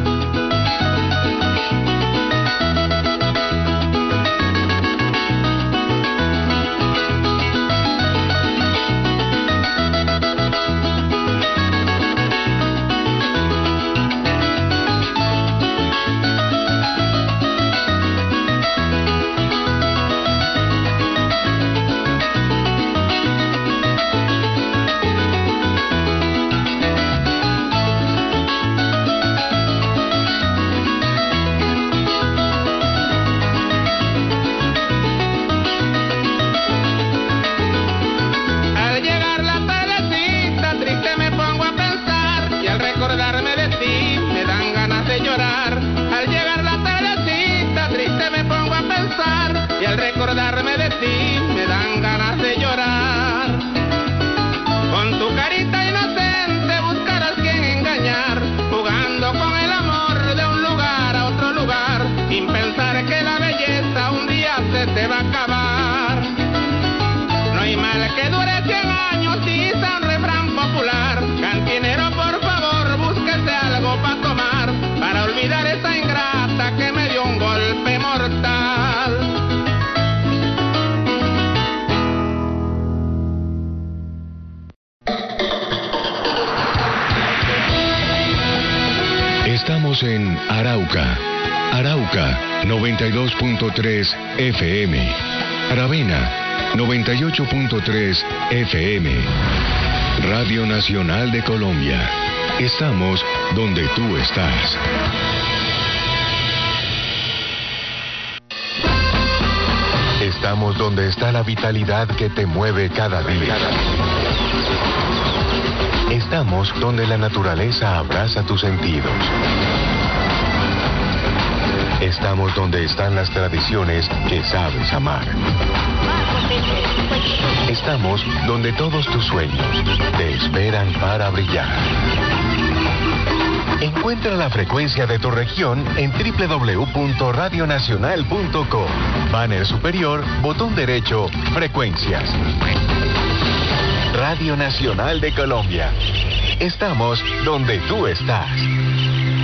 Speaker 19: Recordarme de ti me dan ganas de llorar. Con tu carita inocente buscarás quien engañar, jugando con el amor de un lugar a otro lugar, sin pensar que la belleza un día se te va a acabar. No hay mal que dure cien años, dice un refrán popular. Cantinero, por favor, búsquese algo para tomar, para olvidar esa ingrata que me dio un golpe mortal.
Speaker 1: Estamos en Arauca, Arauca noventa y dos punto tres F M, Aravena noventa y ocho punto tres F M, Radio Nacional de Colombia. Estamos donde tú estás. Estamos donde está la vitalidad que te mueve cada día. Estamos donde la naturaleza abraza tus sentidos. Estamos donde están las tradiciones que sabes amar. Estamos donde todos tus sueños te esperan para brillar. Encuentra la frecuencia de tu región en doble u doble u doble u punto radio nacional punto com. Banner superior, botón derecho, frecuencias. Radio Nacional de Colombia. Estamos donde tú estás.